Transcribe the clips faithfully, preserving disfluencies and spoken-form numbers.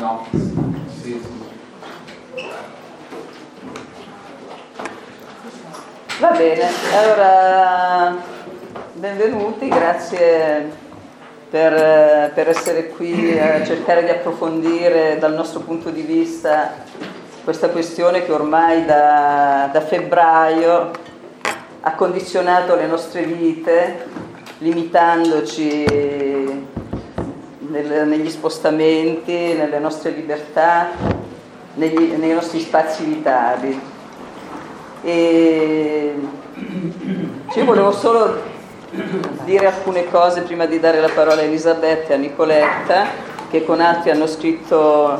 No. Sì, sì. Va bene, allora benvenuti, grazie per, per essere qui a cercare di approfondire dal nostro punto di vista questa questione che ormai da, da febbraio ha condizionato le nostre vite, limitandoci nel, negli spostamenti, nelle nostre libertà, negli, nei nostri spazi vitali. E io volevo solo dire alcune cose prima di dare la parola a Elisabetta e a Nicoletta, che con altri hanno scritto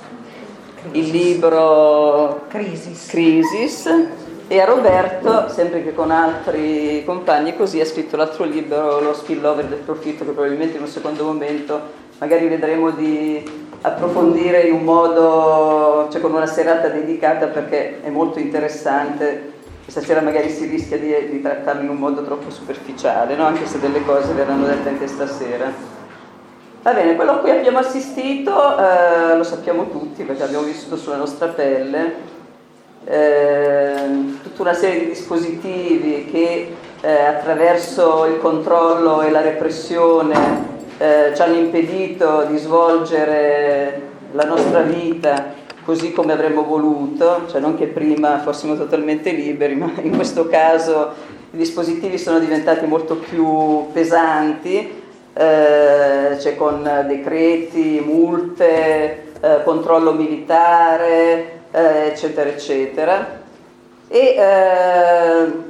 il libro Crisis, Crisis e a Roberto, sempre che con altri compagni così, ha scritto l'altro libro, Lo spillover del profitto, che probabilmente in un secondo momento magari vedremo di approfondire in un modo, cioè con una serata dedicata, perché è molto interessante. Stasera magari si rischia di, di trattarlo in un modo troppo superficiale, no? Anche se delle cose verranno dette anche stasera. Va bene, quello a cui abbiamo assistito eh, lo sappiamo tutti perché abbiamo vissuto sulla nostra pelle, eh, tutta una serie di dispositivi che eh, attraverso il controllo e la repressione Eh, ci hanno impedito di svolgere la nostra vita così come avremmo voluto, cioè non che prima fossimo totalmente liberi, ma in questo caso i dispositivi sono diventati molto più pesanti, eh, cioè con decreti, multe, eh, controllo militare, eh, eccetera, eccetera. E eh,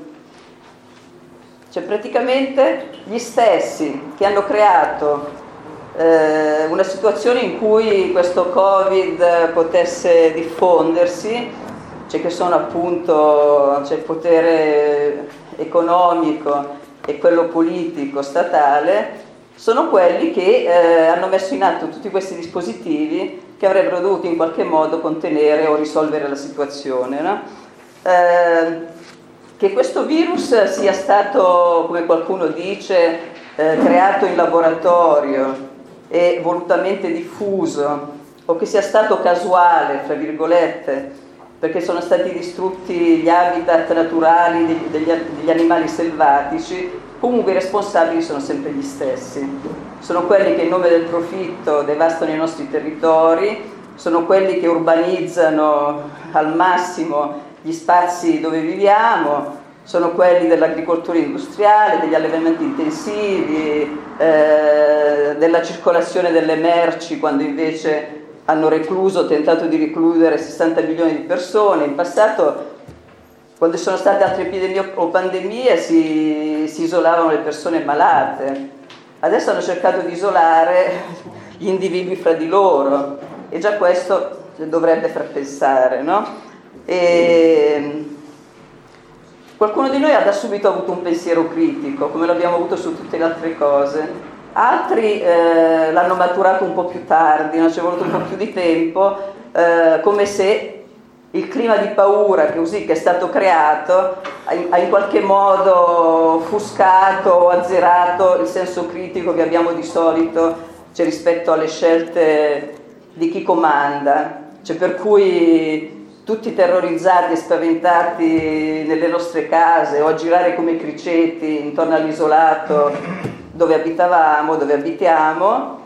cioè praticamente gli stessi che hanno creato eh, una situazione in cui questo Covid potesse diffondersi, cioè che sono appunto cioè il potere economico e quello politico statale, sono quelli che eh, hanno messo in atto tutti questi dispositivi che avrebbero dovuto in qualche modo contenere o risolvere la situazione, no? Eh, Che questo virus sia stato, come qualcuno dice, eh, creato in laboratorio e volutamente diffuso, o che sia stato casuale, fra virgolette, perché sono stati distrutti gli habitat naturali degli, degli, degli animali selvatici, comunque i responsabili sono sempre gli stessi. Sono quelli che in nome del profitto devastano i nostri territori, sono quelli che urbanizzano al massimo gli spazi dove viviamo, sono quelli dell'agricoltura industriale, degli allevamenti intensivi, eh, della circolazione delle merci, quando invece hanno recluso, tentato di recludere sessanta milioni di persone. In passato, quando ci sono state altre epidemie o pandemie, si, si isolavano le persone malate. Adesso hanno cercato di isolare gli individui fra di loro, e già questo dovrebbe far pensare, no? E qualcuno di noi ha da subito avuto un pensiero critico, come l'abbiamo avuto su tutte le altre cose. Altri eh, l'hanno maturato un po' più tardi, no? Ci è voluto un po' più di tempo, eh, come se il clima di paura che, così, che è stato creato ha in qualche modo offuscato o azzerato il senso critico che abbiamo di solito, cioè, rispetto alle scelte di chi comanda, cioè, per cui tutti terrorizzati e spaventati nelle nostre case o a girare come criceti intorno all'isolato dove abitavamo, dove abitiamo,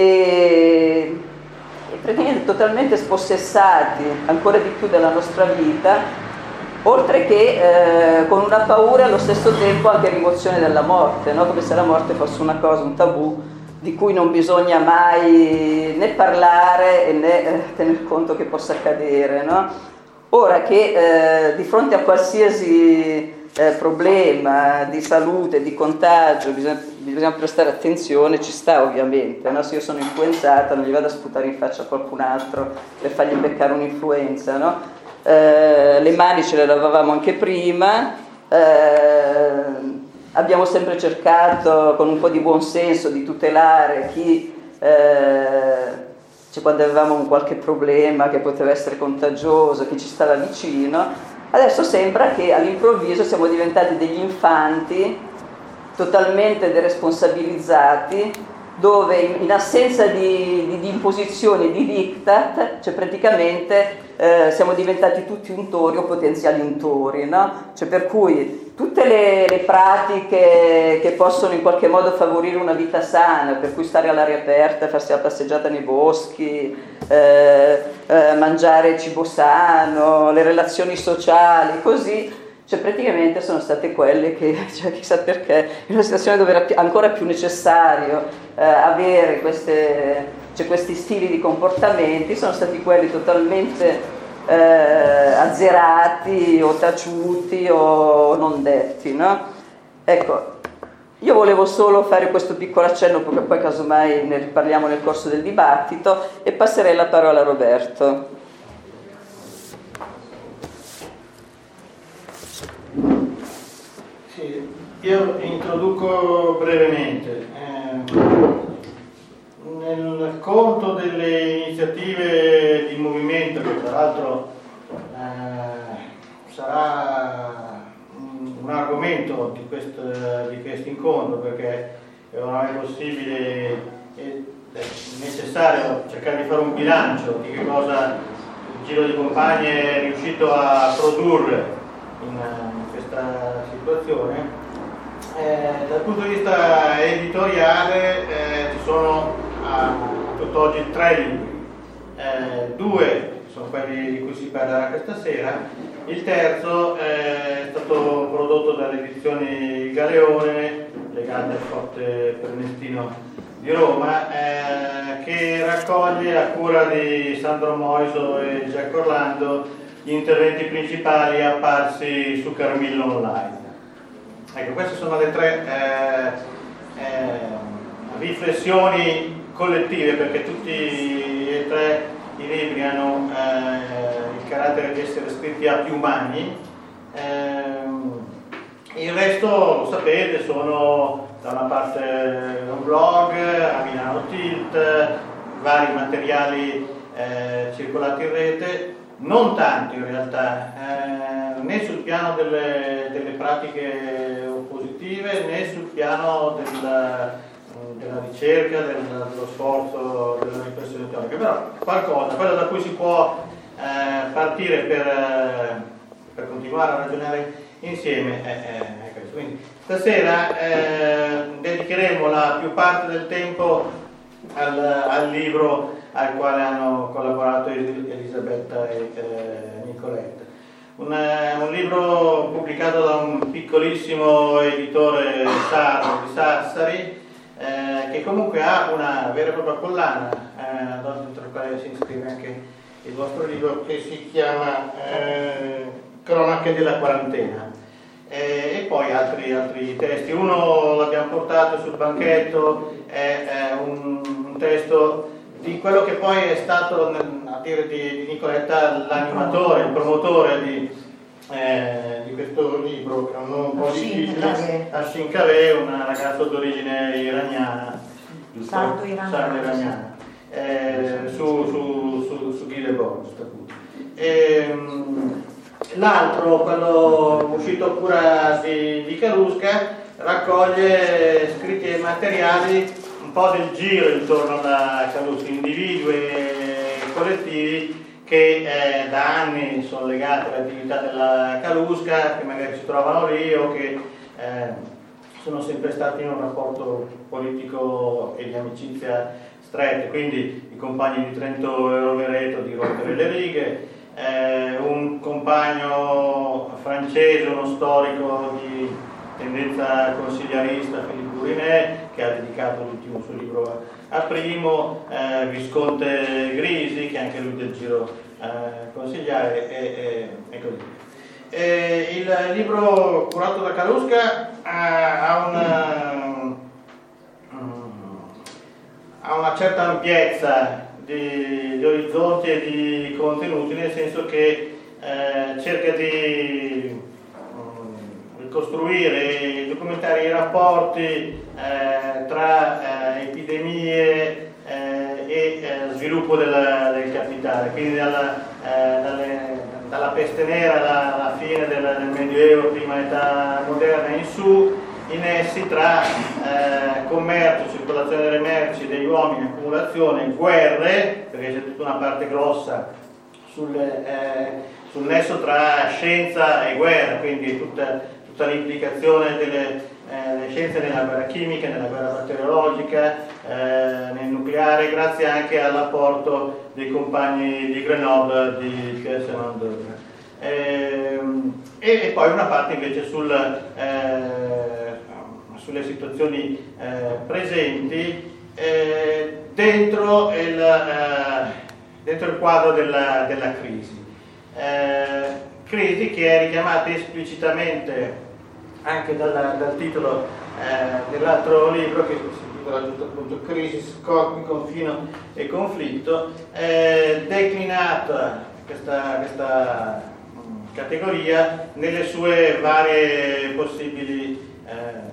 e, e praticamente totalmente spossessati ancora di più della nostra vita, oltre che eh, con una paura allo stesso tempo anche rimozione della morte, no? Come se la morte fosse una cosa, un tabù di cui non bisogna mai né parlare né eh, tener conto che possa accadere, no? Ora che eh, di fronte a qualsiasi eh, problema di salute, di contagio, bisogna, bisogna prestare attenzione, ci sta ovviamente, no? Se io sono influenzata non gli vado a sputare in faccia a qualcun altro per fargli beccare un'influenza, no? Eh, le mani ce le lavavamo anche prima, eh, abbiamo sempre cercato con un po' di buon senso di tutelare chi... Eh, Cioè, quando avevamo un qualche problema che poteva essere contagioso, che ci stava vicino. Adesso sembra che all'improvviso siamo diventati degli infanti totalmente deresponsabilizzati, dove in, in assenza di, di, di imposizioni, di diktat, cioè praticamente eh, siamo diventati tutti untori o potenziali untori, no? Cioè per cui tutte le, le pratiche che possono in qualche modo favorire una vita sana, per cui stare all'aria aperta, farsi la passeggiata nei boschi, eh, eh, mangiare cibo sano, le relazioni sociali, così, cioè praticamente sono state quelle che, cioè chissà perché, in una situazione dove era ancora più necessario eh, avere queste, cioè questi stili di comportamenti, sono stati quelli totalmente eh, azzerati o taciuti o non detti, no? Ecco, io volevo solo fare questo piccolo accenno, perché poi casomai ne riparliamo nel corso del dibattito, e passerei la parola a Roberto. Sì, io introduco brevemente. Eh, nel conto delle iniziative di movimento, che tra l'altro eh, sarà un, un argomento di questo di questo incontro, perché non è possibile e è necessario cercare di fare un bilancio di che cosa il Giro di Compagni è riuscito a produrre in questa situazione. Eh, dal punto di vista editoriale eh, ci sono a tutt'oggi tre libri, eh, due sono quelli di cui si parlerà questa sera, il terzo è stato prodotto dalle edizioni Galeone, legate al Forte Prenestino di Roma, eh, che raccoglie a cura di Sandro Moiso e Giacomo Orlando gli interventi principali apparsi su Carmillo Online. Ecco, queste sono le tre eh, eh, riflessioni collettive, perché tutti e tre i libri hanno eh, il carattere di essere scritti a più mani. Eh, il resto, lo sapete, sono da una parte un blog, a Milano Tilt, vari materiali eh, circolati in rete, non tanto in realtà, eh, né sul piano delle, delle pratiche oppositive né sul piano della, della ricerca, del, dello sforzo, della riflessione teorica, però qualcosa, quello da cui si può eh, partire per, eh, per continuare a ragionare insieme è, è, è questo. Quindi stasera eh, dedicheremo la più parte del tempo al, al libro al quale hanno collaborato Elisabetta e eh, Nicoletta. Un, un libro pubblicato da un piccolissimo editore sardo di Sassari, eh, che comunque ha una vera e propria collana, eh, dentro la quale si iscrive anche il vostro libro, che si chiama eh, Cronache della quarantena. Eh, e poi altri, altri testi. Uno l'abbiamo portato sul banchetto, è, è un, un testo di quello che poi è stato, a dire di, di Nicoletta, l'animatore, il promotore di, eh, di questo libro, che è un nome un po' difficile, Ashin Kaveh, una ragazza d'origine iraniana, sardo-iraniana, eh, su, su, su, su Guy Debord. L'altro, quello uscito a cura di, di Kaluska, raccoglie scritti e materiali un po' del giro intorno alla Kaluska, individui e collettivi che eh, da anni sono legati all'attività della Kaluska, che magari si trovano lì o che eh, sono sempre stati in un rapporto politico e di amicizia stretto, quindi i compagni di Trento e Rovereto di Rompere le righe, eh, un compagno francese, uno storico di tendenza consigliarista, Philippe Bourinet, che ha dedicato l'ultimo suo libro a Primo, eh, Visconte Grisi, che è anche lui del giro eh, consigliare, e, e, e così via. E il libro curato da Kaluska ha, ha, una, ha una certa ampiezza di, di orizzonti e di contenuti, nel senso che eh, cerca di costruire e documentare i rapporti eh, tra eh, epidemie eh, e eh, sviluppo della, del capitale, quindi dalla, eh, dalle, dalla peste nera alla, alla fine del, del Medioevo, prima età moderna in su, in essi tra eh, commercio, circolazione delle merci, degli uomini, accumulazione, guerre, perché c'è tutta una parte grossa sul, eh, sul nesso tra scienza e guerra, quindi tutta, tutta l'implicazione delle eh, scienze nella guerra chimica, nella guerra batteriologica, eh, nel nucleare, grazie anche all'apporto dei compagni di Grenoble di Kirsten e, e poi una parte invece sul, eh, sulle situazioni eh, presenti eh, dentro, il, eh, dentro il quadro della, della crisi. Eh, crisi che è richiamata esplicitamente anche dal, dal titolo eh, dell'altro libro, che si intitola appunto Crisi, confino e conflitto, eh, declinata questa, questa mh, categoria nelle sue varie possibili eh,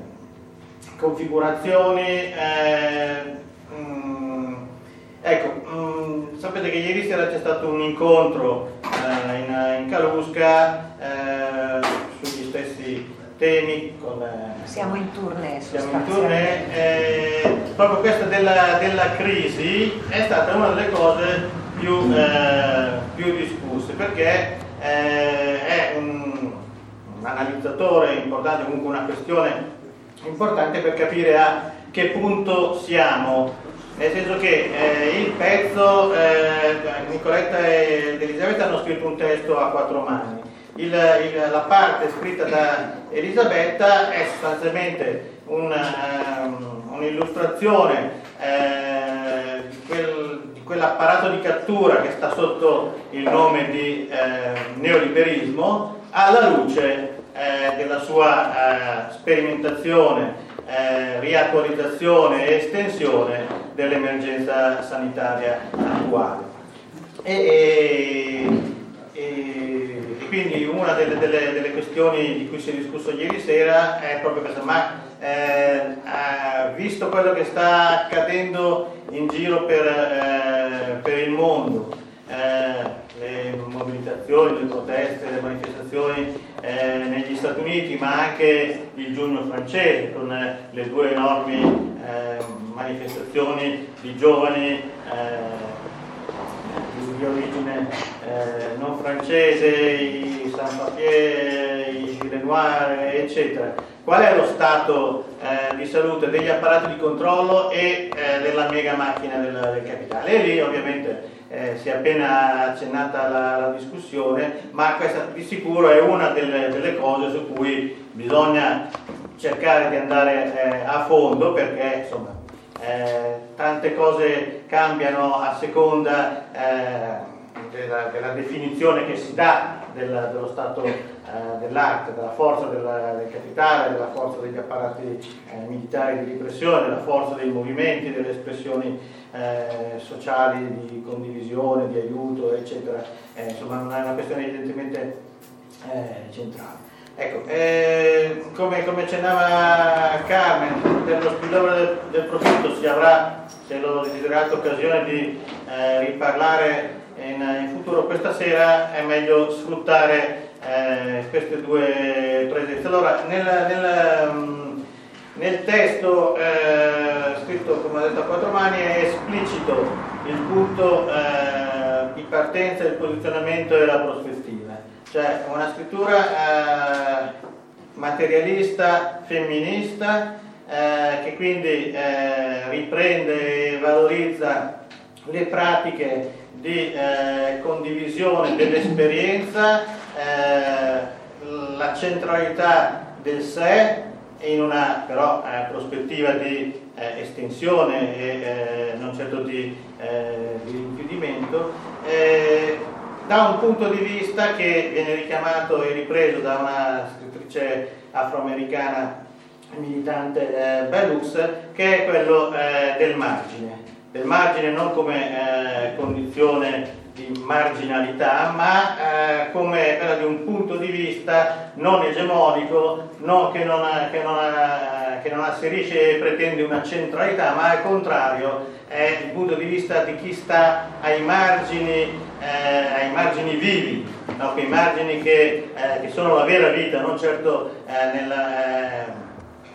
configurazioni. Eh, mh, ecco, mh, sapete che ieri sera c'è stato un incontro eh, in, in Calusca eh, sugli stessi temi. Con, eh, siamo in tournée, siamo in tournée eh, proprio questa della, della crisi è stata una delle cose più, eh, più discusse, perché eh, è un, un analizzatore importante, comunque una questione importante per capire a che punto siamo, nel senso che eh, il pezzo eh, Nicoletta ed Elisabetta hanno scritto un testo a quattro mani. Il, il, la parte scritta da Elisabetta è sostanzialmente un, um, un'illustrazione eh, di, quel, di quell'apparato di cattura che sta sotto il nome di eh, neoliberismo, alla luce eh, della sua eh, sperimentazione, eh, riattualizzazione e estensione dell'emergenza sanitaria attuale. E, e, e, e quindi una delle, delle, delle questioni di cui si è discusso ieri sera è proprio questa, ma eh, visto quello che sta accadendo in giro per, eh, per il mondo, eh, le mobilitazioni, le proteste, le manifestazioni eh, negli Stati Uniti, ma anche il giugno francese con eh, le due enormi eh, manifestazioni di giovani eh, di origine eh, non francese, i Saint-Papier, i Renoir, eccetera. Qual è lo stato eh, di salute degli apparati di controllo e eh, della mega macchina del, del capitale? E lì ovviamente eh, si è appena accennata la, la discussione, ma questa di sicuro è una delle, delle cose su cui bisogna cercare di andare eh, a fondo, perché insomma Eh, tante cose cambiano a seconda eh, della, della definizione che si dà del, dello stato eh, dell'arte, della forza della, del capitale, della forza degli apparati eh, militari di repressione, della forza dei movimenti, delle espressioni eh, sociali di condivisione, di aiuto, eccetera. Eh, insomma, è una questione evidentemente eh, centrale. Ecco, eh, come, come accennava Carmen, per lo spillover del, del profitto si avrà, se lo desiderate, occasione di eh, riparlare in, in futuro. Questa sera è meglio sfruttare eh, queste due presenze. Allora, nel, nel, nel testo eh, scritto, come ho detto, a quattro mani, è esplicito il punto eh, di partenza, il posizionamento e la prospettiva. Cioè una scrittura eh, materialista, femminista, eh, che quindi eh, riprende e valorizza le pratiche di eh, condivisione dell'esperienza, eh, la centralità del sé, in una però eh, prospettiva di eh, estensione e eh, non certo di, eh, di rinchiudimento, eh, da un punto di vista che viene richiamato e ripreso da una scrittrice afroamericana militante, eh, Bellux, che è quello eh, del margine, del margine non come eh, condizione di marginalità, ma eh, come quella di un punto di vista non egemonico, non, che, non, che, non, che non asserisce e pretende una centralità, ma al contrario è il punto di vista di chi sta ai margini, eh, ai margini vivi, no? Quei margini che, eh, che sono la vera vita, non certo eh, nella, eh,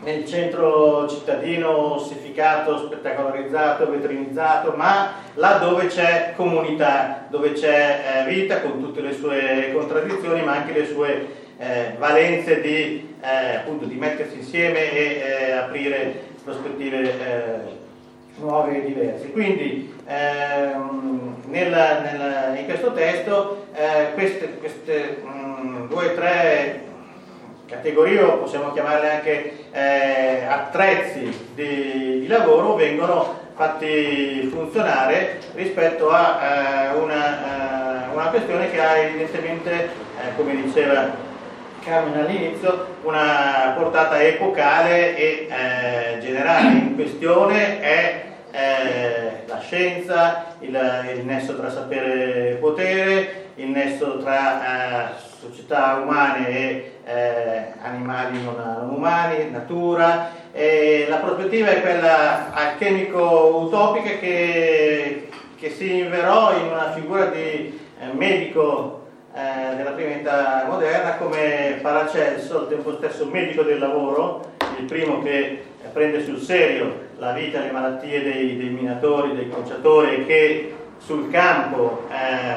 nel centro cittadino ossificato, spettacolarizzato, vetrinizzato, ma là dove c'è comunità, dove c'è eh, vita con tutte le sue contraddizioni, ma anche le sue eh, valenze di, eh, appunto, di mettersi insieme e eh, aprire prospettive eh, nuove e diverse. Quindi ehm, nella, nella, in questo testo eh, queste, queste mh, due o tre categorie, o possiamo chiamarle anche eh, attrezzi di, di lavoro, vengono fatti funzionare rispetto a eh, una, eh, una questione che ha evidentemente, eh, come diceva Carmen all'inizio, una portata epocale e eh, generale. In questione è eh, la scienza, il, il nesso tra sapere e potere, il nesso tra eh, società umane e eh, animali non, non umani, natura, e la prospettiva è quella alchemico-utopica che, che si inverò in una figura di eh, medico eh, della prima età moderna come Paracelso, al tempo stesso medico del lavoro, il primo che prende sul serio la vita e le malattie dei, dei minatori, dei conciatori, e che sul campo eh,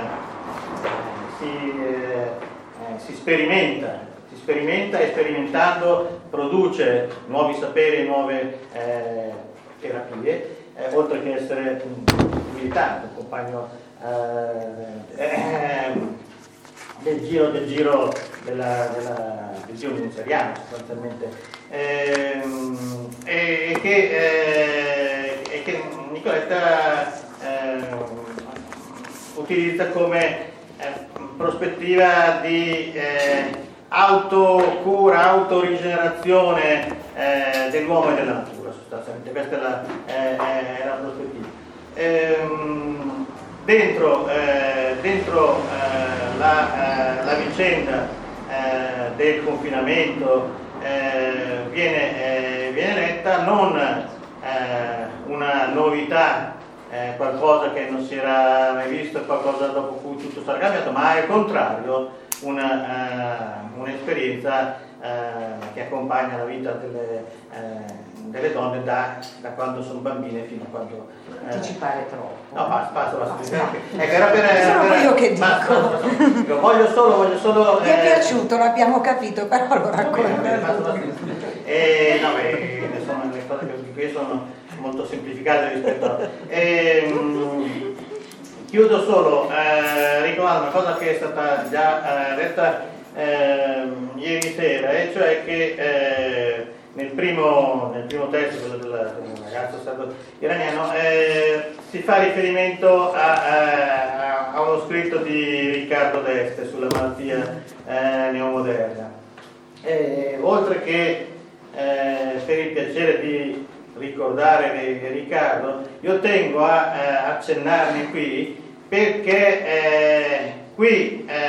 si, eh, si sperimenta, si sperimenta e sperimentando produce nuovi saperi e nuove eh, terapie, eh, oltre che essere un militante, un compagno eh, eh, del giro del giro della, della, del giro ministeriale sostanzialmente, eh, e, e, che, eh, e che Nicoletta eh, utilizza come eh, prospettiva di eh, autocura, autorigenerazione eh, dell'uomo e della natura, sostanzialmente. Questa è la, eh, è la prospettiva. Ehm, dentro eh, dentro eh, la, eh, la vicenda eh, del confinamento eh, viene, eh, viene letta non eh, una novità, eh, qualcosa che non si era mai visto, qualcosa dopo cui tutto sarà cambiato, ma al contrario una, uh, un'esperienza uh, che accompagna la vita delle, uh, delle donne da, da quando sono bambine fino a quando... Uh, Ti ci pare troppo? No, basta, basta, basta. No. Ecco, era per... Sono per, io che dico. Basta, basta, basta. Voglio solo, voglio solo... Ti è eh, piaciuto, l'abbiamo capito, però lo racconto. Eh, no, beh, sono, le cose che qui sono molto semplificate rispetto a... Eh, Chiudo solo eh, ricordando una cosa che è stata già eh, detta eh, ieri sera, e cioè che eh, nel, primo, nel primo testo, quello del, del ragazzo sardo iraniano, eh, si fa riferimento a, a, a uno scritto di Riccardo d'Este sulla malattia eh, neomoderna. E, oltre che eh, per il piacere di ricordare Riccardo, io tengo a eh, accennarne qui perché eh, qui eh,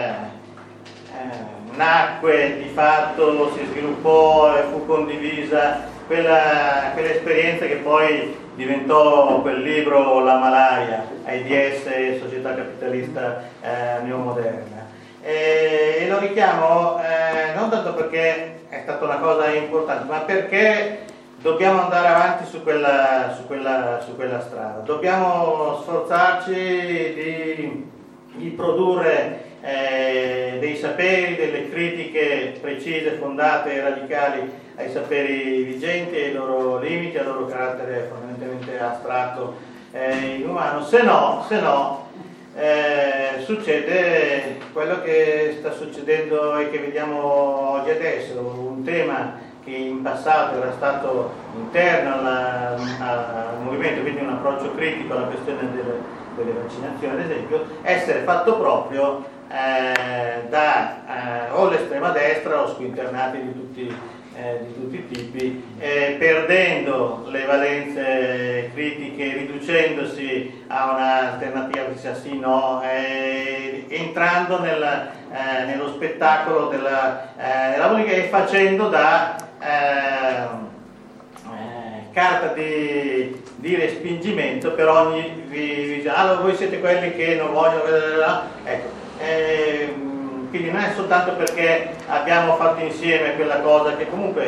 eh, nacque di fatto, si sviluppò e fu condivisa quella, quell'esperienza che poi diventò quel libro La malaria, AIDS e società capitalista eh, neomoderna. E, e lo richiamo eh, non tanto perché è stata una cosa importante, ma perché dobbiamo andare avanti su quella, su quella, su quella strada. Dobbiamo sforzarci di, di produrre eh, dei saperi, delle critiche precise, fondate e radicali ai saperi vigenti, ai loro limiti, al loro carattere fondamentalmente astratto e inumano. Se no, se no eh, succede quello che sta succedendo e che vediamo oggi adesso, un tema che in passato era stato interno alla, al movimento, quindi un approccio critico alla questione delle, delle vaccinazioni, ad esempio, essere fatto proprio eh, da eh, o l'estrema destra o squinternati di tutti, eh, di tutti i tipi, eh, perdendo le valenze critiche, riducendosi a un'alternativa che sia sì no, eh, entrando nel, eh, nello spettacolo della, eh, della politica e facendo da Eh, eh, carta di, di respingimento per ogni visione. Allora voi siete quelli che non vogliono, ecco, eh, quindi non è soltanto perché abbiamo fatto insieme quella cosa che comunque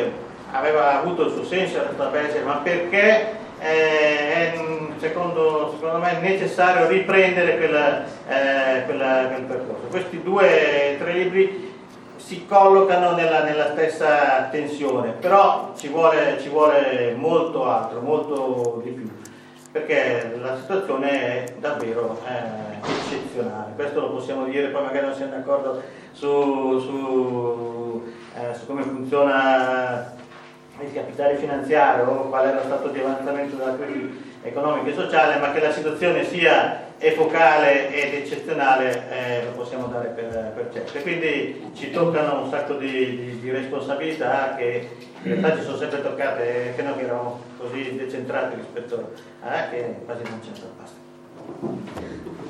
aveva avuto il suo senso, era stata bella, ma perché eh, è secondo, secondo me necessario riprendere quel, eh, quella, quel percorso. Questi due tre libri si collocano nella, nella stessa tensione, però ci vuole, ci vuole molto altro, molto di più, perché la situazione è davvero eh, eccezionale. Questo lo possiamo dire, poi magari non siamo d'accordo su, su, eh, su come funziona il capitale finanziario o qual è lo stato di avanzamento della crisi economica e sociale, ma che la situazione sia epocale ed eccezionale eh, lo possiamo dare per, per certo. E quindi ci toccano un sacco di, di, di responsabilità che in realtà ci sono sempre toccate, che noi eravamo così decentrati rispetto a che quasi non ce ne basta.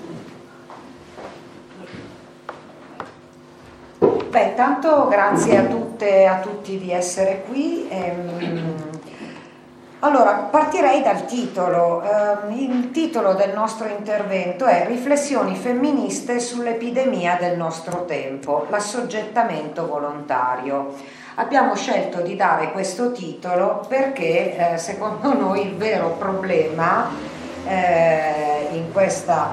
Beh, intanto grazie a tutte e a tutti di essere qui. Ehm, allora, partirei dal titolo. Ehm, il titolo del nostro intervento è Riflessioni femministe sull'epidemia del nostro tempo, l'assoggettamento volontario. Abbiamo scelto di dare questo titolo perché eh, secondo noi il vero problema eh, in questa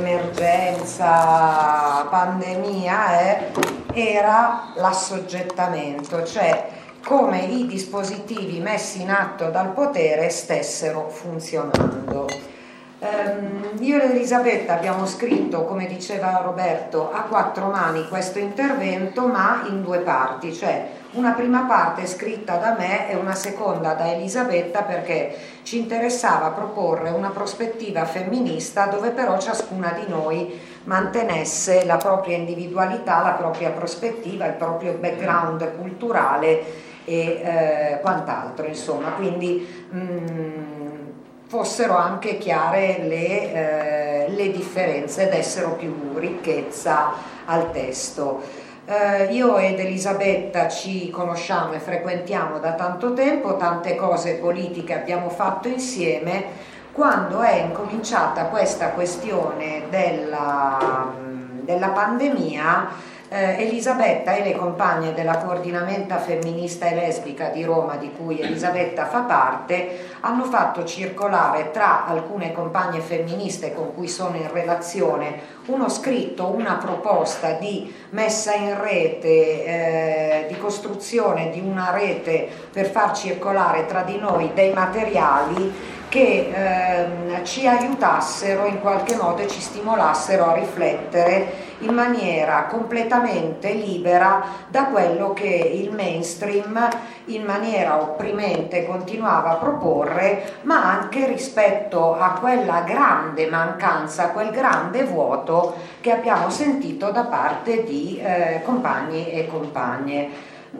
emergenza pandemia è era l'assoggettamento, cioè come i dispositivi messi in atto dal potere stessero funzionando. Um, io ed Elisabetta abbiamo scritto, come diceva Roberto, a quattro mani questo intervento, ma in due parti, cioè una prima parte scritta da me e una seconda da Elisabetta, perché ci interessava proporre una prospettiva femminista dove però ciascuna di noi mantenesse la propria individualità, la propria prospettiva, il proprio background culturale e eh, quant'altro, insomma, quindi mh, fossero anche chiare le, eh, le differenze, dessero più ricchezza al testo. Uh, io ed Elisabetta ci conosciamo e frequentiamo da tanto tempo, tante cose politiche abbiamo fatto insieme. Quando è incominciata questa questione della, della pandemia, eh, Elisabetta e le compagne della Coordinamenta Femminista e Lesbica di Roma, di cui Elisabetta fa parte, hanno fatto circolare tra alcune compagne femministe con cui sono in relazione uno scritto, una proposta di messa in rete, eh, di costruzione di una rete per far circolare tra di noi dei materiali che eh, ci aiutassero in qualche modo e ci stimolassero a riflettere in maniera completamente libera da quello che il mainstream in maniera opprimente continuava a proporre, ma anche rispetto a quella grande mancanza, quel grande vuoto che abbiamo sentito da parte di eh, compagni e compagne.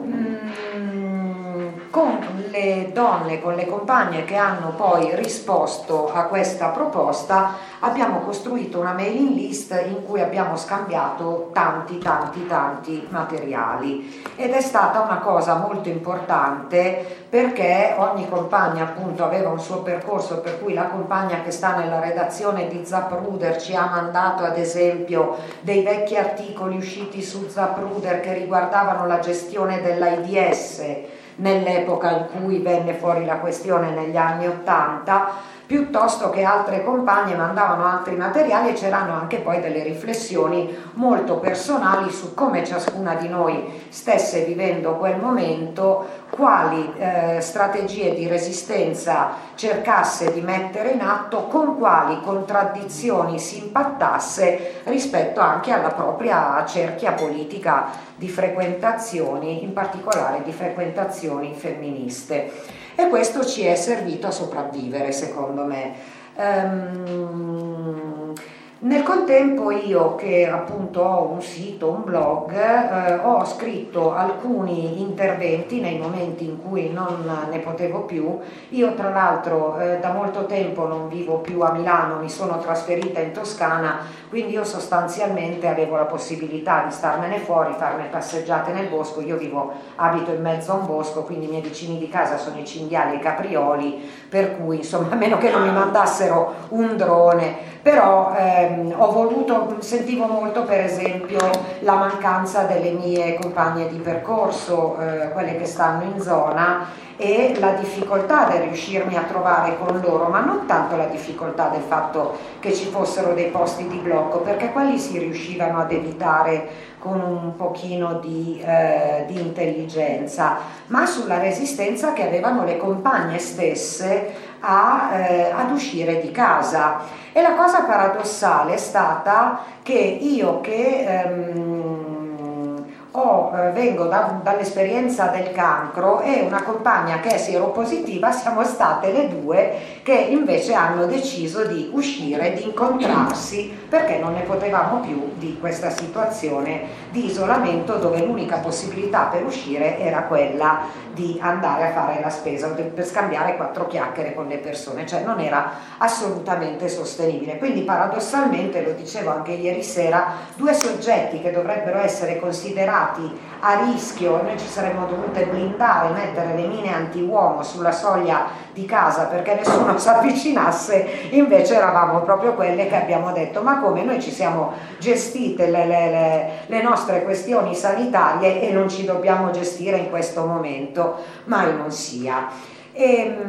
Mm, con le donne, con le compagne che hanno poi risposto a questa proposta, abbiamo costruito una mailing list in cui abbiamo scambiato tanti tanti tanti materiali ed è stata una cosa molto importante perché ogni compagna appunto aveva un suo percorso, per cui la compagna che sta nella redazione di Zapruder ci ha mandato ad esempio dei vecchi articoli usciti su Zapruder che riguardavano la gestione dell'AIDS nell'epoca in cui venne fuori la questione negli anni ottanta, piuttosto che altre compagne mandavano altri materiali e c'erano anche poi delle riflessioni molto personali su come ciascuna di noi stesse vivendo quel momento, quali eh, strategie di resistenza cercasse di mettere in atto, con quali contraddizioni si impattasse rispetto anche alla propria cerchia politica di frequentazioni, in particolare di frequentazioni femministe. E questo ci è servito a sopravvivere, secondo me. Um, nel contempo io, che appunto ho un sito, un blog, eh, ho scritto alcuni interventi nei momenti in cui non ne potevo più. Io tra l'altro eh, da molto tempo non vivo più a Milano, mi sono trasferita in Toscana, quindi io sostanzialmente avevo la possibilità di starmene fuori, farne passeggiate nel bosco. Io vivo, abito in mezzo a un bosco, quindi i miei vicini di casa sono i cinghiali e i caprioli, per cui insomma a meno che non mi mandassero un drone, però eh, ehm, ho voluto, sentivo molto per esempio la mancanza delle mie compagne di percorso, eh, quelle che stanno in zona, e la difficoltà del riuscirmi a trovare con loro, ma non tanto la difficoltà del fatto che ci fossero dei posti di blocco, perché quelli si riuscivano ad evitare con un pochino di, eh, di intelligenza, ma sulla resistenza che avevano le compagne stesse a, eh, ad uscire di casa. E la cosa paradossale è stata che io che ehm, Oh, eh, vengo da, dall'esperienza del cancro e una compagna che è sieropositiva, siamo state le due che invece hanno deciso di uscire, di incontrarsi, perché non ne potevamo più di questa situazione di isolamento dove l'unica possibilità per uscire era quella di andare a fare la spesa o per scambiare quattro chiacchiere con le persone, cioè non era assolutamente sostenibile. Quindi paradossalmente, lo dicevo anche ieri sera, due soggetti che dovrebbero essere considerati a rischio, noi ci saremmo dovute blindare, mettere le mine anti-uomo sulla soglia di casa perché nessuno si avvicinasse, invece eravamo proprio quelle che abbiamo detto: ma come, noi ci siamo gestite le, le, le, le nostre questioni sanitarie e non ci dobbiamo gestire in questo momento, mai non sia. E,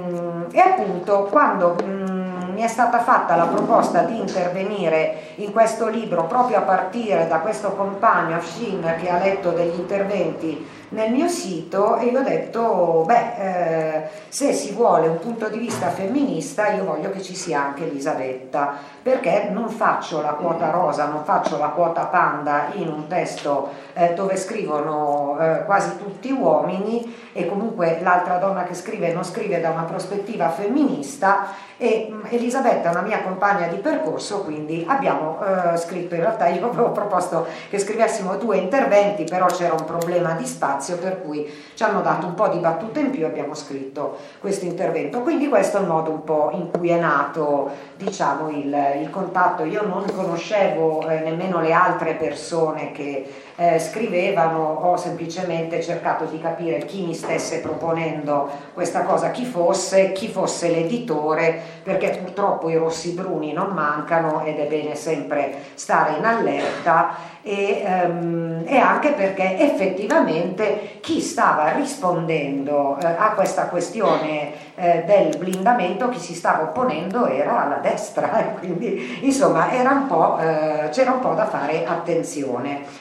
e appunto quando mh, mi è stata fatta la proposta di intervenire in questo libro proprio a partire da questo compagno Afshin che ha letto degli interventi nel mio sito, e io ho detto beh, eh, se si vuole un punto di vista femminista io voglio che ci sia anche Elisabetta, perché non faccio la quota rosa, non faccio la quota panda in un testo eh, dove scrivono eh, quasi tutti uomini, e comunque l'altra donna che scrive non scrive da una prospettiva femminista, e mh, Elisabetta è una mia compagna di percorso, quindi abbiamo eh, scritto, in realtà io avevo proposto che scrivessimo due interventi, però c'era un problema di spazio, per cui ci hanno dato un po' di battute in più e abbiamo scritto questo intervento. Quindi questo è il modo un po' in cui è nato, diciamo, il, il contatto. Io non conoscevo eh, nemmeno le altre persone che eh, scrivevano, ho semplicemente cercato di capire chi mi stesse proponendo questa cosa, chi fosse, chi fosse l'editore, perché purtroppo i rossi bruni non mancano ed è bene sempre stare in allerta, e, um, e anche perché effettivamente chi stava rispondendo eh, a questa questione eh, del blindamento, chi si stava opponendo era la destra, e quindi insomma era un po', eh, c'era un po' da fare attenzione.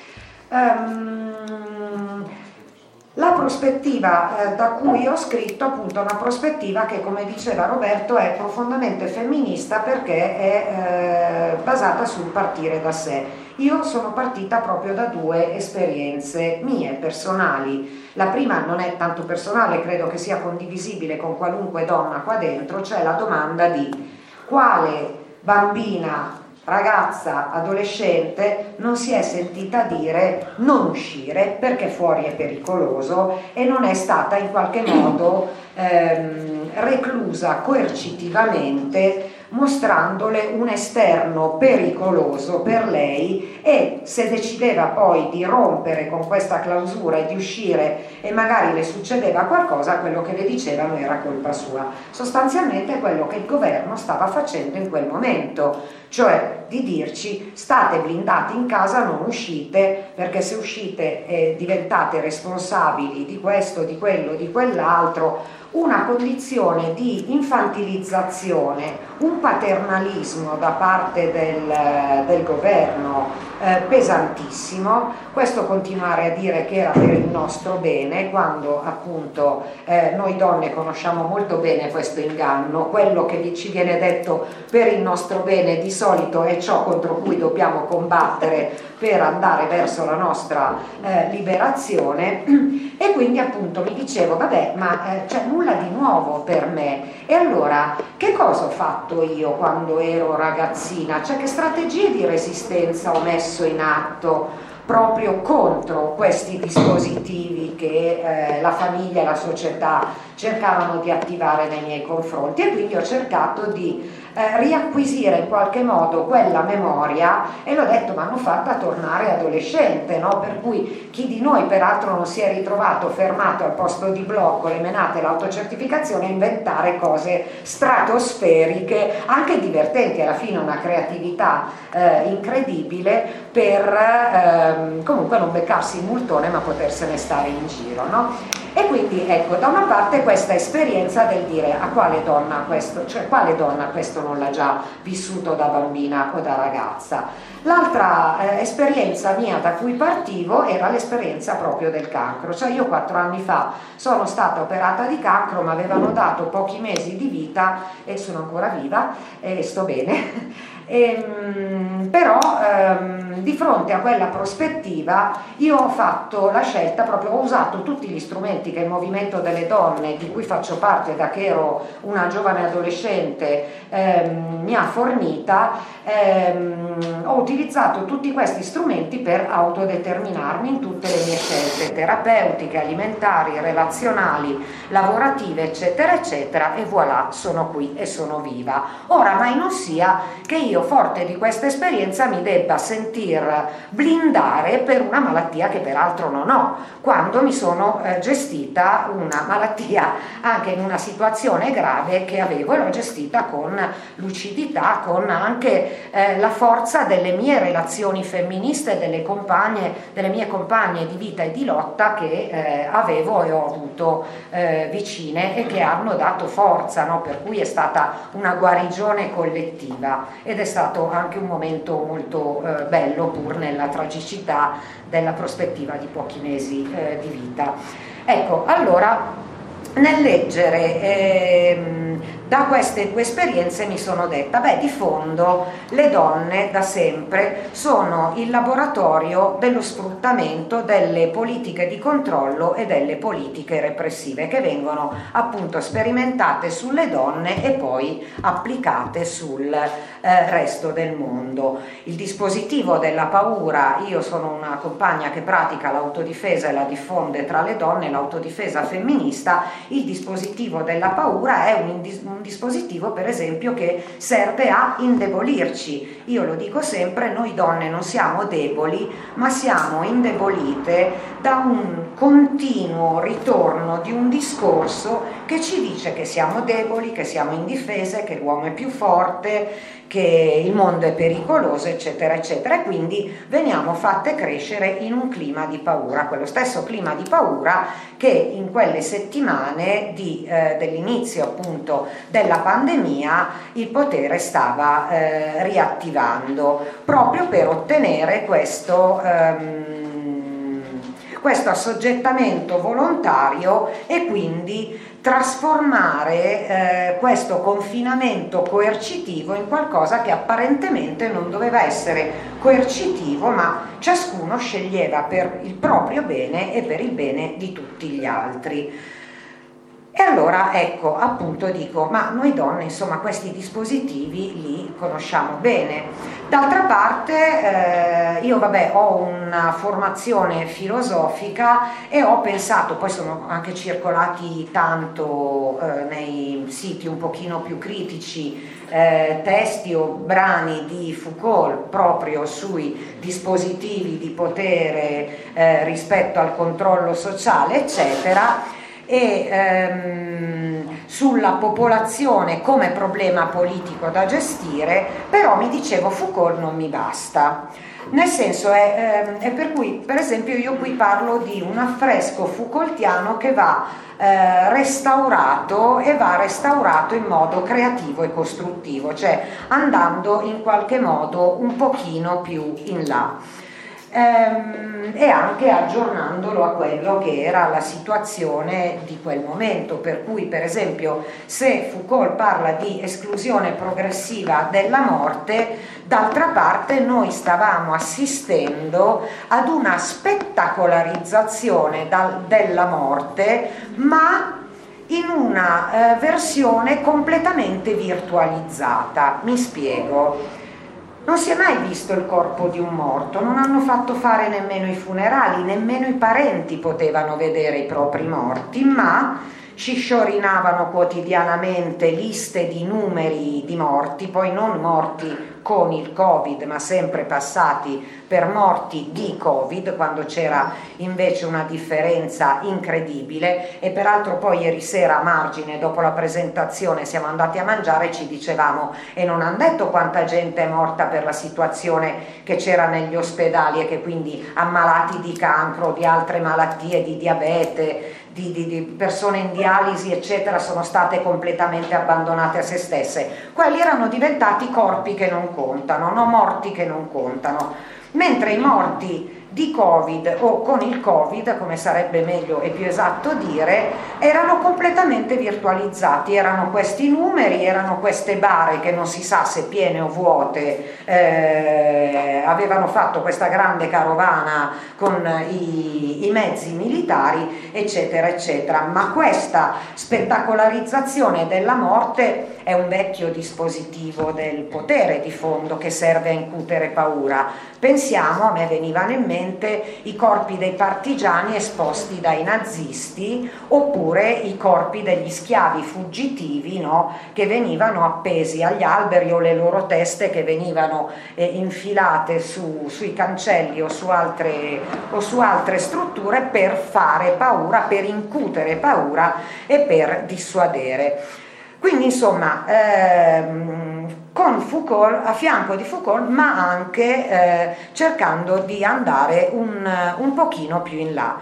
Um, La prospettiva eh, da cui ho scritto, appunto, è una prospettiva che, come diceva Roberto, è profondamente femminista perché è eh, basata sul partire da sé. Io sono partita proprio da due esperienze mie, personali. La prima non è tanto personale, credo che sia condivisibile con qualunque donna qua dentro, cioè la domanda di quale bambina, ragazza, adolescente non si è sentita dire non uscire perché fuori è pericoloso, e non è stata in qualche modo ehm, reclusa coercitivamente, mostrandole un esterno pericoloso per lei, e se decideva poi di rompere con questa clausura e di uscire e magari le succedeva qualcosa, quello che le dicevano era colpa sua. Sostanzialmente quello che il governo stava facendo in quel momento, cioè di dirci state blindati in casa, non uscite, perché se uscite eh, diventate responsabili di questo, di quello, di quell'altro. Una condizione di infantilizzazione, un paternalismo da parte del, del governo eh, pesantissimo. Questo continuare a dire che era per il nostro bene, quando appunto eh, noi donne conosciamo molto bene questo inganno. Quello che ci viene detto per il nostro bene di solito è ciò contro cui dobbiamo combattere per andare verso la nostra eh, liberazione. E quindi appunto mi dicevo vabbè, ma eh, c'è nulla di nuovo per me, e allora che cosa ho fatto io quando ero ragazzina, cioè che strategie di resistenza ho messo in atto proprio contro questi dispositivi che eh, la famiglia e la società cercavano di attivare nei miei confronti. E quindi ho cercato di eh, riacquisire in qualche modo quella memoria, e l'ho detto, ma hanno fatta tornare adolescente, no? Per cui chi di noi peraltro non si è ritrovato fermato al posto di blocco, le menate, l'autocertificazione, a inventare cose stratosferiche, anche divertenti, alla fine una creatività eh, incredibile per ehm, comunque non beccarsi il multone ma potersene stare in giro, no? E quindi ecco, da una parte questa esperienza del dire a quale donna questo, cioè quale donna questo non l'ha già vissuto da bambina o da ragazza. L'altra eh, esperienza mia da cui partivo era l'esperienza proprio del cancro, cioè io quattro anni fa sono stata operata di cancro, mi avevano dato pochi mesi di vita e sono ancora viva e sto bene. E, però ehm, di fronte a quella prospettiva io ho fatto la scelta, proprio ho usato tutti gli strumenti che il movimento delle donne, di cui faccio parte da che ero una giovane adolescente, ehm, mi ha fornita. ehm, ho utilizzato tutti questi strumenti per autodeterminarmi in tutte le mie scelte terapeutiche, alimentari, relazionali, lavorative, eccetera eccetera, e voilà, sono qui e sono viva. Ora mai non sia che io, forte di questa esperienza, mi debba sentir blindare per una malattia che peraltro non ho, quando mi sono eh, gestita una malattia anche in una situazione grave che avevo, e l'ho gestita con lucidità, con anche eh, la forza delle mie relazioni femministe, delle compagne, delle mie compagne di vita e di lotta che eh, avevo e ho avuto eh, vicine e che hanno dato forza, no? Per cui è stata una guarigione collettiva ed è stato anche un momento molto eh, bello, pur nella tragicità della prospettiva di pochi mesi eh, di vita. Ecco, allora nel leggere ehm, da queste due esperienze mi sono detta, beh, di fondo le donne da sempre sono il laboratorio dello sfruttamento delle politiche di controllo e delle politiche repressive che vengono appunto sperimentate sulle donne e poi applicate sul eh, resto del mondo. Il dispositivo della paura, io sono una compagna che pratica l'autodifesa e la diffonde tra le donne, l'autodifesa femminista. Il dispositivo della paura è un, un dispositivo, per esempio, che serve a indebolirci. Io lo dico sempre, noi donne non siamo deboli, ma siamo indebolite da un continuo ritorno di un discorso che ci dice che siamo deboli, che siamo indifese, che l'uomo è più forte, che il mondo è pericoloso, eccetera eccetera, e quindi veniamo fatte crescere in un clima di paura, quello stesso clima di paura che in quelle settimane di, eh, dell'inizio appunto della pandemia il potere stava eh, riattivando, proprio per ottenere questo ehm, questo assoggettamento volontario e quindi trasformare eh, questo confinamento coercitivo in qualcosa che apparentemente non doveva essere coercitivo, ma ciascuno sceglieva per il proprio bene e per il bene di tutti gli altri. E allora ecco, appunto dico, ma noi donne insomma questi dispositivi li conosciamo bene. D'altra parte eh, io vabbè ho una formazione filosofica e ho pensato, poi sono anche circolati tanto eh, nei siti un pochino più critici eh, testi o brani di Foucault proprio sui dispositivi di potere eh, rispetto al controllo sociale, eccetera, e ehm, sulla popolazione come problema politico da gestire, però mi dicevo Foucault non mi basta, nel senso è, ehm, è per cui per esempio io qui parlo di un affresco Foucaultiano che va eh, restaurato e va restaurato in modo creativo e costruttivo, cioè andando in qualche modo un pochino più in là. Ehm, e anche aggiornandolo a quello che era la situazione di quel momento, per cui per esempio se Foucault parla di esclusione progressiva della morte, d'altra parte noi stavamo assistendo ad una spettacolarizzazione da, della morte, ma in una eh, versione completamente virtualizzata. Mi spiego. Non si è mai visto il corpo di un morto, non hanno fatto fare nemmeno i funerali, nemmeno i parenti potevano vedere i propri morti, ma ci sciorinavano quotidianamente liste di numeri di morti, poi non morti con il Covid, ma sempre passati per morti di Covid, quando c'era invece una differenza incredibile. E peraltro poi ieri sera a margine, dopo la presentazione, siamo andati a mangiare e ci dicevamo: e non hanno detto quanta gente è morta per la situazione che c'era negli ospedali, e che quindi ammalati di cancro, di altre malattie, di diabete, Di, di, di persone in dialisi eccetera, sono state completamente abbandonate a se stesse. Quelli erano diventati corpi che non contano, no? Morti che non contano, mentre i morti di Covid o con il Covid, come sarebbe meglio e più esatto dire, erano completamente virtualizzati. Erano questi numeri, erano queste bare che non si sa se piene o vuote, eh, avevano fatto questa grande carovana con i, i mezzi militari eccetera eccetera. Ma questa spettacolarizzazione della morte è un vecchio dispositivo del potere di fondo che serve a incutere paura. Pensiamo, a me venivano in mente i corpi dei partigiani esposti dai nazisti, oppure i corpi degli schiavi fuggitivi, no? Che venivano appesi agli alberi, o le loro teste che venivano eh, infilate su, sui cancelli o su, altre, o su altre strutture per fare paura, per incutere paura e per dissuadere. Quindi insomma, ehm, con Foucault, a fianco di Foucault, ma anche eh, cercando di andare un, un pochino più in là,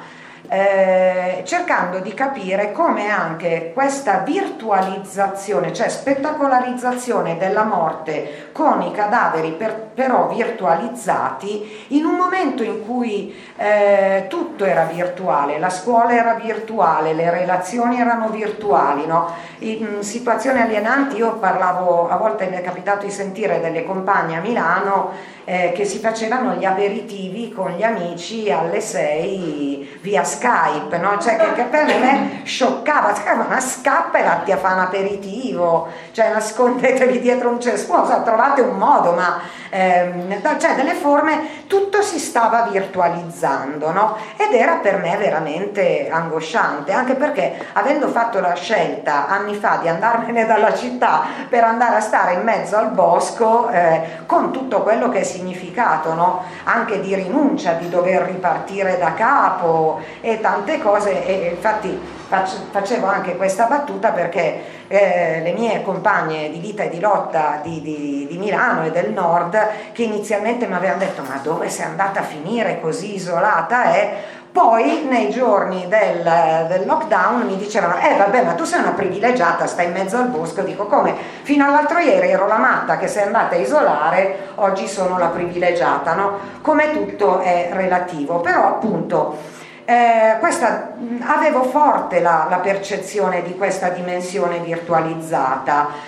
eh, cercando di capire come anche questa virtualizzazione, cioè spettacolarizzazione della morte con i cadaveri per, però virtualizzati, in un momento in cui eh, tutto era virtuale, la scuola era virtuale, le relazioni erano virtuali, no? In situazioni alienanti. Io parlavo, a volte mi è capitato di sentire delle compagne a Milano eh, che si facevano gli aperitivi con gli amici alle sei via Skype, no? Cioè che, che per me scioccava, ma scappa e vatti a fare un aperitivo, cioè nascondetevi dietro un cespuglio, so, trovate un modo, ma ehm, cioè delle forme, tutto si stava virtualizzando, no? Ed era per me veramente angosciante, anche perché avendo fatto la scelta anni fa di andarmene dalla città per andare a stare in mezzo al bosco, eh, con tutto quello che è significato, no? Anche di rinuncia, di dover ripartire da capo e tante cose. E infatti facevo anche questa battuta perché eh, le mie compagne di vita e di lotta di, di, di Milano e del nord, che inizialmente mi avevano detto: ma dove sei andata a finire così isolata? È Poi nei giorni del, del lockdown mi dicevano: eh vabbè, ma tu sei una privilegiata, stai in mezzo al bosco. Dico: come? Fino all'altro ieri ero la matta che sei andata a isolare, oggi sono la privilegiata, no? Come tutto è relativo, però appunto eh, questa, avevo forte la, la percezione di questa dimensione virtualizzata.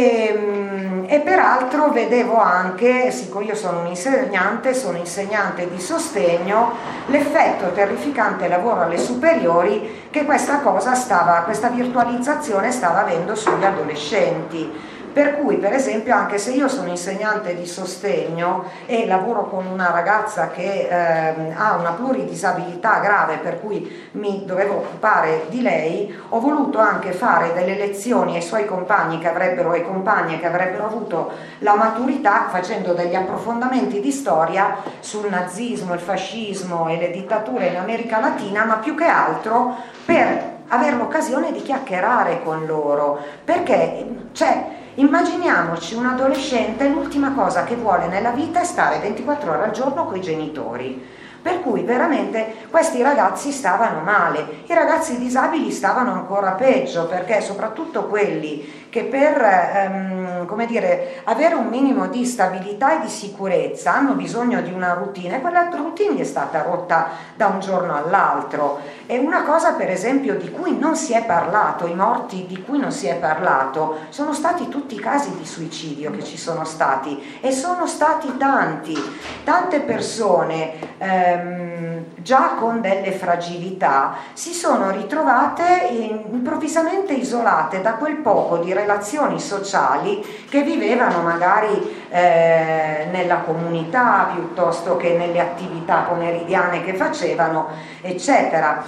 E, e peraltro vedevo anche, siccome io sono un insegnante, sono insegnante di sostegno, l'effetto terrificante lavoro alle superiori che questa cosa stava, questa virtualizzazione stava avendo sugli adolescenti. Per cui, per esempio, anche se io sono insegnante di sostegno e lavoro con una ragazza che eh, ha una pluridisabilità grave, per cui mi dovevo occupare di lei, ho voluto anche fare delle lezioni ai suoi compagni che avrebbero, e compagne che avrebbero avuto la maturità, facendo degli approfondimenti di storia sul nazismo, il fascismo e le dittature in America Latina, ma più che altro per avere l'occasione di chiacchierare con loro, perché cioè immaginiamoci un adolescente, l'ultima cosa che vuole nella vita è stare ventiquattro ore al giorno coi genitori, per cui veramente questi ragazzi stavano male. I ragazzi disabili stavano ancora peggio, perché soprattutto quelli che per ehm, come dire, avere un minimo di stabilità e di sicurezza hanno bisogno di una routine, e quella routine gli è stata rotta da un giorno all'altro. E una cosa per esempio di cui non si è parlato, i morti di cui non si è parlato, sono stati tutti i casi di suicidio che ci sono stati, e sono stati tanti, tante persone ehm, già con delle fragilità si sono ritrovate in, improvvisamente isolate da quel poco di relazioni sociali che vivevano magari eh, nella comunità piuttosto che nelle attività pomeridiane che facevano, eccetera.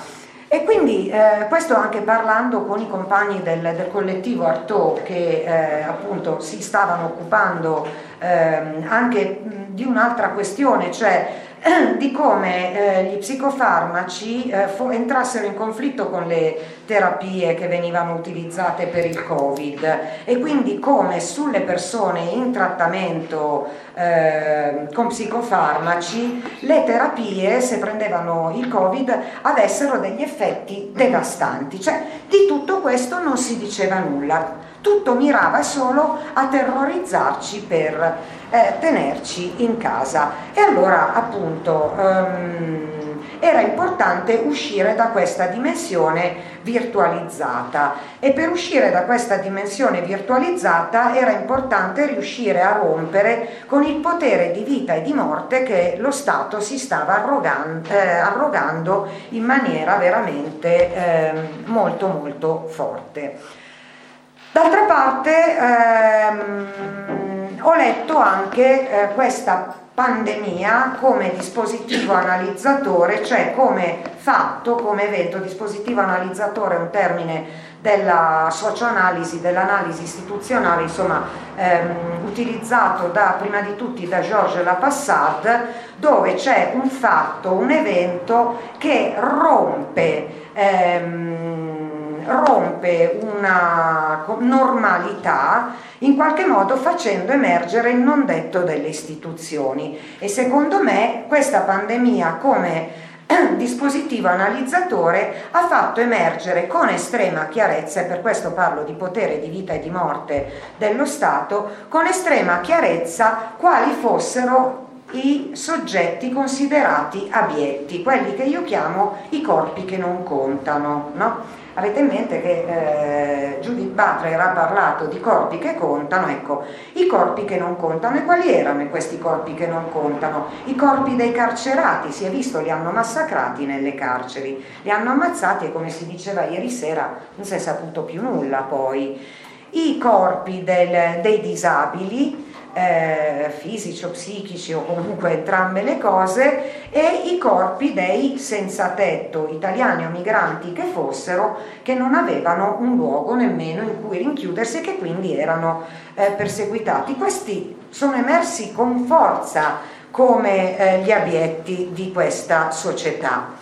E quindi eh, questo anche parlando con i compagni del, del collettivo Artaud, che eh, appunto si stavano occupando eh, anche di un'altra questione, cioè di come eh, gli psicofarmaci eh, fo- entrassero in conflitto con le terapie che venivano utilizzate per il Covid, e quindi come sulle persone in trattamento eh, con psicofarmaci le terapie, se prendevano il Covid, avessero degli effetti devastanti. Cioè, di tutto questo non si diceva nulla, tutto mirava solo a terrorizzarci per eh, tenerci in casa. E allora appunto ehm, era importante uscire da questa dimensione virtualizzata, e per uscire da questa dimensione virtualizzata era importante riuscire a rompere con il potere di vita e di morte che lo Stato si stava arrogando, eh, arrogando in maniera veramente eh, molto molto forte. D'altra parte ehm, ho letto anche eh, questa pandemia come dispositivo analizzatore, cioè come fatto, come evento. Dispositivo analizzatore è un termine della socioanalisi, dell'analisi istituzionale, insomma ehm, utilizzato da, prima di tutti da Georges Lapassade, dove c'è un fatto, un evento che rompe ehm, rompe una normalità, in qualche modo facendo emergere il non detto delle istituzioni. E secondo me questa pandemia come dispositivo analizzatore ha fatto emergere con estrema chiarezza, e per questo parlo di potere di vita e di morte dello Stato, con estrema chiarezza quali fossero i soggetti considerati abietti, quelli che io chiamo i corpi che non contano, no? Avete in mente che eh, Judith Butler ha parlato di corpi che contano, ecco, i corpi che non contano. E quali erano questi corpi che non contano? I corpi dei carcerati, si è visto, li hanno massacrati nelle carceri, li hanno ammazzati e, come si diceva ieri sera, non si è saputo più nulla poi. I corpi del, dei disabili, Eh, fisici o psichici o comunque entrambe le cose, e i corpi dei senza tetto, italiani o migranti che fossero, che non avevano un luogo nemmeno in cui rinchiudersi e che quindi erano eh, perseguitati. Questi sono emersi con forza come eh, gli abietti di questa società,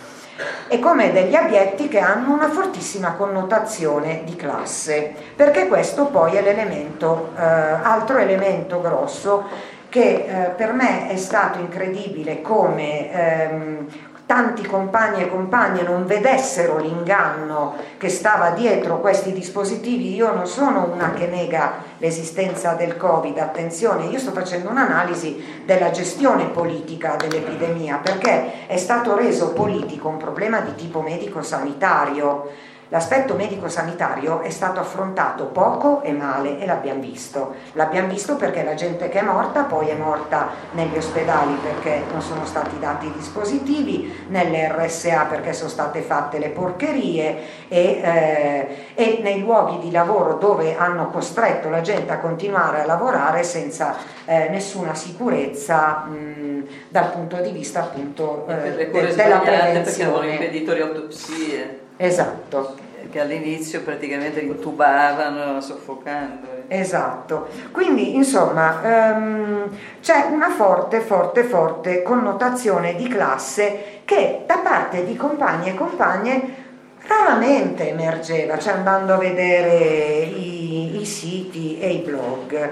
e come degli abietti che hanno una fortissima connotazione di classe, perché questo poi è l'elemento, eh, altro elemento grosso che eh, per me è stato incredibile come ehm, tanti compagni e compagne non vedessero l'inganno che stava dietro questi dispositivi. Io non sono una che nega l'esistenza del Covid, attenzione, io sto facendo un'analisi della gestione politica dell'epidemia, perché è stato reso politico un problema di tipo medico-sanitario. L'aspetto medico-sanitario è stato affrontato poco e male, e l'abbiamo visto. L'abbiamo visto perché la gente che è morta poi è morta negli ospedali perché non sono stati dati i dispositivi, nelle R S A perché sono state fatte le porcherie, e, eh, e nei luoghi di lavoro dove hanno costretto la gente a continuare a lavorare senza eh, nessuna sicurezza mh, dal punto di vista appunto eh, per le de- cure della sbagliate, perché prevenzione. avevano impedito le autopsie. Esatto. Che all'inizio praticamente intubavano soffocando. Esatto, quindi insomma ehm, c'è una forte, forte, forte connotazione di classe che da parte di compagni e compagne raramente emergeva, cioè andando a vedere i, i siti e i blog.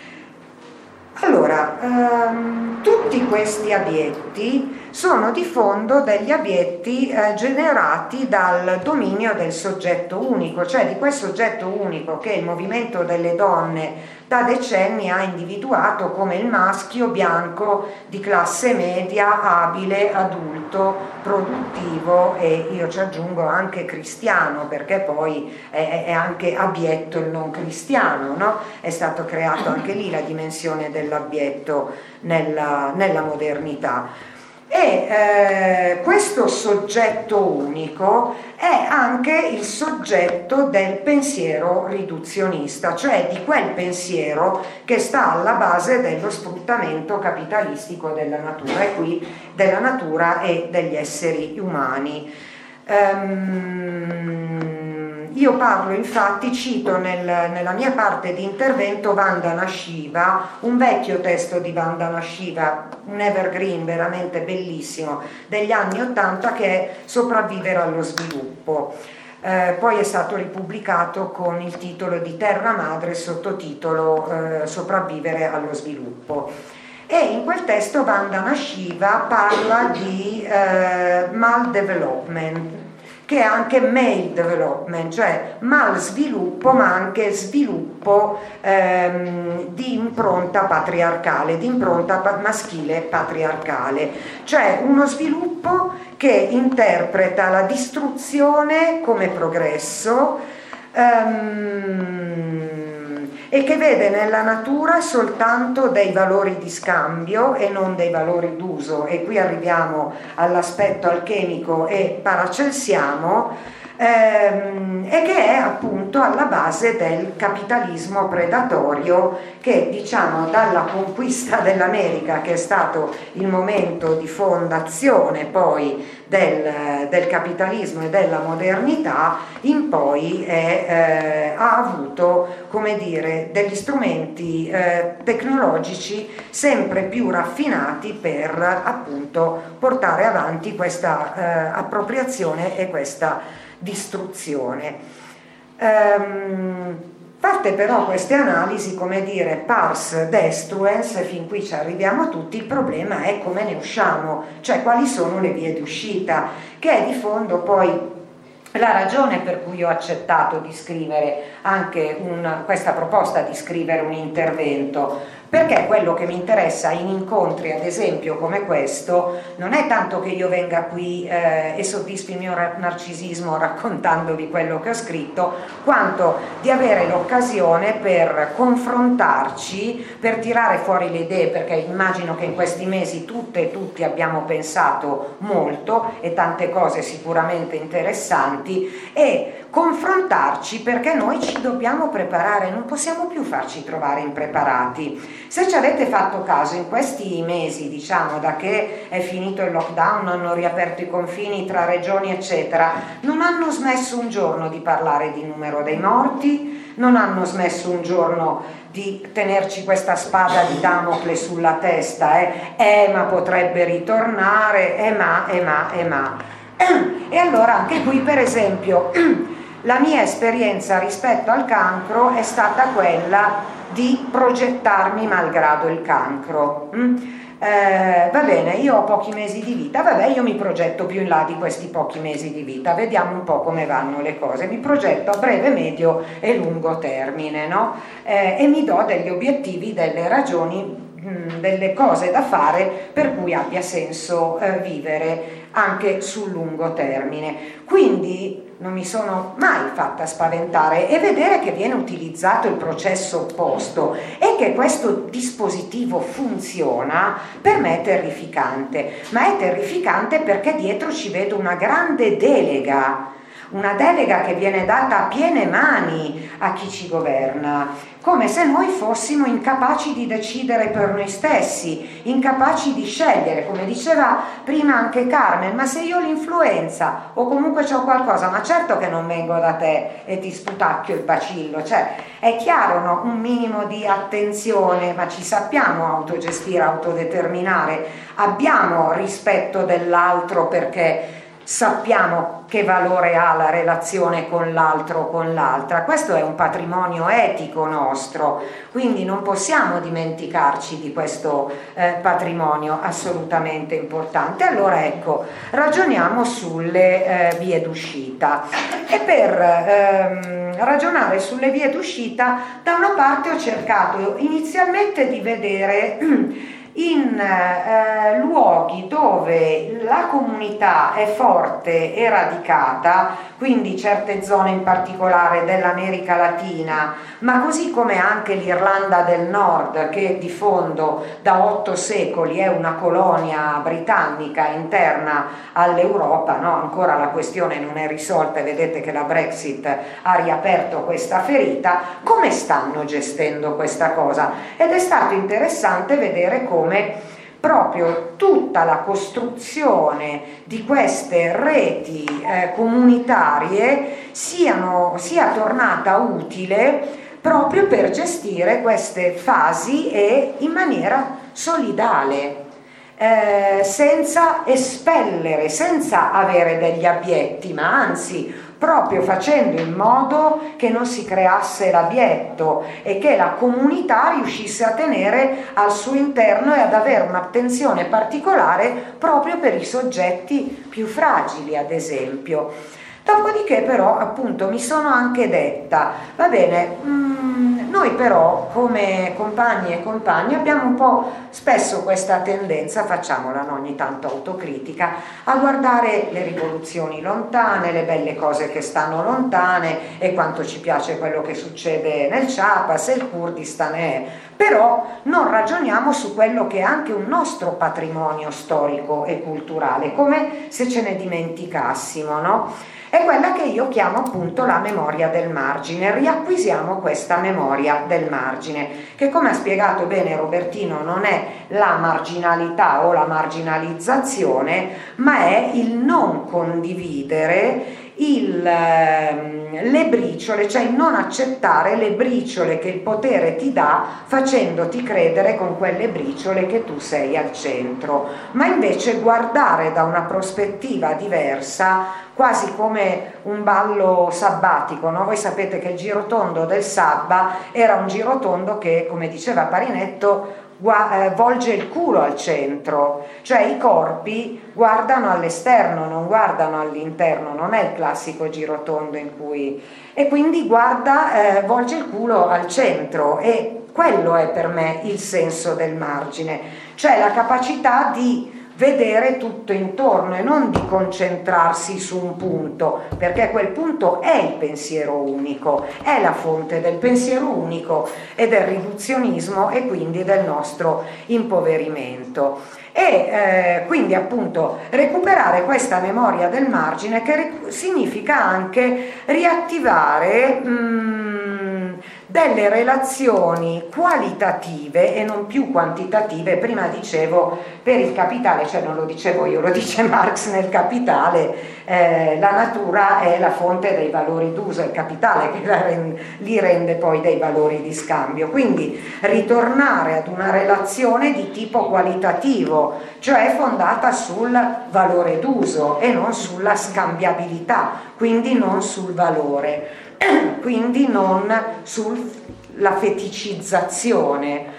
Allora, ehm, tutti questi abietti sono di fondo degli abietti eh, generati dal dominio del soggetto unico, cioè di quel soggetto unico che il movimento delle donne da decenni ha individuato come il maschio bianco di classe media, abile, adulto, produttivo, e io ci aggiungo anche cristiano, perché poi è, è anche abietto il non cristiano, no? È stato creato anche lì la dimensione dell'abietto nella, nella modernità. E eh, questo soggetto unico è anche il soggetto del pensiero riduzionista, cioè di quel pensiero che sta alla base dello sfruttamento capitalistico della natura, e qui della natura e degli esseri umani. Um, io parlo, infatti, cito nel, nella mia parte di intervento Vandana Shiva, un vecchio testo di Vandana Shiva, un evergreen veramente bellissimo degli anni ottanta, che è Sopravvivere allo sviluppo. Eh, poi è stato ripubblicato con il titolo di Terra Madre, sottotitolo eh, Sopravvivere allo sviluppo. E in quel testo Vandana Shiva parla di eh, maldevelopment, che è anche male development, cioè mal sviluppo, ma anche sviluppo ehm, di impronta patriarcale, di impronta pa- maschile patriarcale, cioè uno sviluppo che interpreta la distruzione come progresso ehm, e che vede nella natura soltanto dei valori di scambio e non dei valori d'uso, e qui arriviamo all'aspetto alchemico e paracelsiano, ehm, e che è appunto alla base del capitalismo predatorio che, diciamo, dalla conquista dell'America, che è stato il momento di fondazione poi del, del capitalismo e della modernità, in poi è, eh, ha avuto, come dire, degli strumenti eh, tecnologici sempre più raffinati per appunto portare avanti questa eh, appropriazione e questa distruzione. Ehm, fatte però queste analisi, come dire, pars destruens, fin qui ci arriviamo tutti, il problema è come ne usciamo, cioè quali sono le vie d'uscita, che è di fondo poi la ragione per cui ho accettato di scrivere anche un, questa proposta di scrivere un intervento, perché quello che mi interessa in incontri, ad esempio, come questo, non è tanto che io venga qui eh, e soddisfi il mio narcisismo raccontandovi quello che ho scritto, quanto di avere l'occasione per confrontarci, per tirare fuori le idee, perché immagino che in questi mesi tutte e tutti abbiamo pensato molto e tante cose sicuramente interessanti, e confrontarci, perché noi ci dobbiamo preparare, non possiamo più farci trovare impreparati. Se ci avete fatto caso, in questi mesi, diciamo, da che è finito il lockdown, hanno riaperto i confini tra regioni eccetera, non hanno smesso un giorno di parlare di numero dei morti, non hanno smesso un giorno di tenerci questa spada di Damocle sulla testa, eh, eh ma potrebbe ritornare, eh ma, eh ma, eh ma. E allora anche qui, per esempio, la mia esperienza rispetto al cancro è stata quella di progettarmi malgrado il cancro. Eh, va bene, io ho pochi mesi di vita, vabbè, io mi progetto più in là di questi pochi mesi di vita, vediamo un po' come vanno le cose, mi progetto a breve, medio e lungo termine, no? Eh, e mi do degli obiettivi, delle ragioni, mh, delle cose da fare per cui abbia senso eh, vivere anche sul lungo termine. Quindi non mi sono mai fatta spaventare, e vedere che viene utilizzato il processo opposto e che questo dispositivo funziona, per me è terrificante, ma è terrificante perché dietro ci vedo una grande delega, una delega che viene data a piene mani a chi ci governa, come se noi fossimo incapaci di decidere per noi stessi, incapaci di scegliere, come diceva prima anche Carmen, ma se io ho l'influenza o comunque c'ho qualcosa, ma certo che non vengo da te e ti sputacchio il bacillo, cioè è chiaro, no? Un minimo di attenzione, ma ci sappiamo autogestire, autodeterminare, abbiamo rispetto dell'altro perché sappiamo che valore ha la relazione con l'altro o con l'altra. Questo è un patrimonio etico nostro, quindi non possiamo dimenticarci di questo eh, patrimonio assolutamente importante. Allora ecco, ragioniamo sulle eh, vie d'uscita, e per ehm, ragionare sulle vie d'uscita, da una parte ho cercato inizialmente di vedere in eh, luoghi dove la comunità è forte e radicata, quindi certe zone in particolare dell'America Latina, ma così come anche l'Irlanda del Nord, che di fondo da otto secoli è una colonia britannica interna all'Europa, no? Ancora la questione non è risolta e vedete che la Brexit ha riaperto questa ferita. Come stanno gestendo questa cosa? Ed è stato interessante vedere come proprio tutta la costruzione di queste reti eh, comunitarie siano, sia tornata utile proprio per gestire queste fasi e in maniera solidale, eh, senza espellere, senza avere degli abbietti, ma anzi proprio facendo in modo che non si creasse l'abbietto e che la comunità riuscisse a tenere al suo interno e ad avere un'attenzione particolare proprio per i soggetti più fragili, ad esempio. Dopodiché però appunto mi sono anche detta, va bene, mh, noi però come compagni e compagni abbiamo un po' spesso questa tendenza, facciamola no, ogni tanto autocritica, a guardare le rivoluzioni lontane, le belle cose che stanno lontane e quanto ci piace quello che succede nel Chiapas e il Kurdistan è. Però non ragioniamo su quello che è anche un nostro patrimonio storico e culturale, come se ce ne dimenticassimo, no? È quella che io chiamo appunto la memoria del margine. Riacquisiamo questa memoria del margine, che come ha spiegato bene Robertino non è la marginalità o la marginalizzazione, ma è il non condividere il, le briciole, cioè il non accettare le briciole che il potere ti dà facendoti credere con quelle briciole che tu sei al centro, ma invece guardare da una prospettiva diversa, quasi come un ballo sabbatico, no? Voi sapete che il girotondo del sabba era un girotondo che, come diceva Parinetto, volge il culo al centro, cioè i corpi guardano all'esterno, non guardano all'interno, non è il classico girotondo in cui... e quindi guarda, eh, volge il culo al centro, e quello è per me il senso del margine, cioè la capacità di vedere tutto intorno e non di concentrarsi su un punto, perché quel punto è il pensiero unico, è la fonte del pensiero unico e del riduzionismo e quindi del nostro impoverimento. E eh, quindi appunto recuperare questa memoria del margine, che significa anche riattivare mh, delle relazioni qualitative e non più quantitative. Prima dicevo per il capitale, cioè non lo dicevo io, lo dice Marx nel Capitale, eh, la natura è la fonte dei valori d'uso, è il capitale che la rende, li rende poi dei valori di scambio. Quindi ritornare ad una relazione di tipo qualitativo, cioè fondata sul valore d'uso e non sulla scambiabilità, quindi non sul valore, quindi non sulla feticizzazione.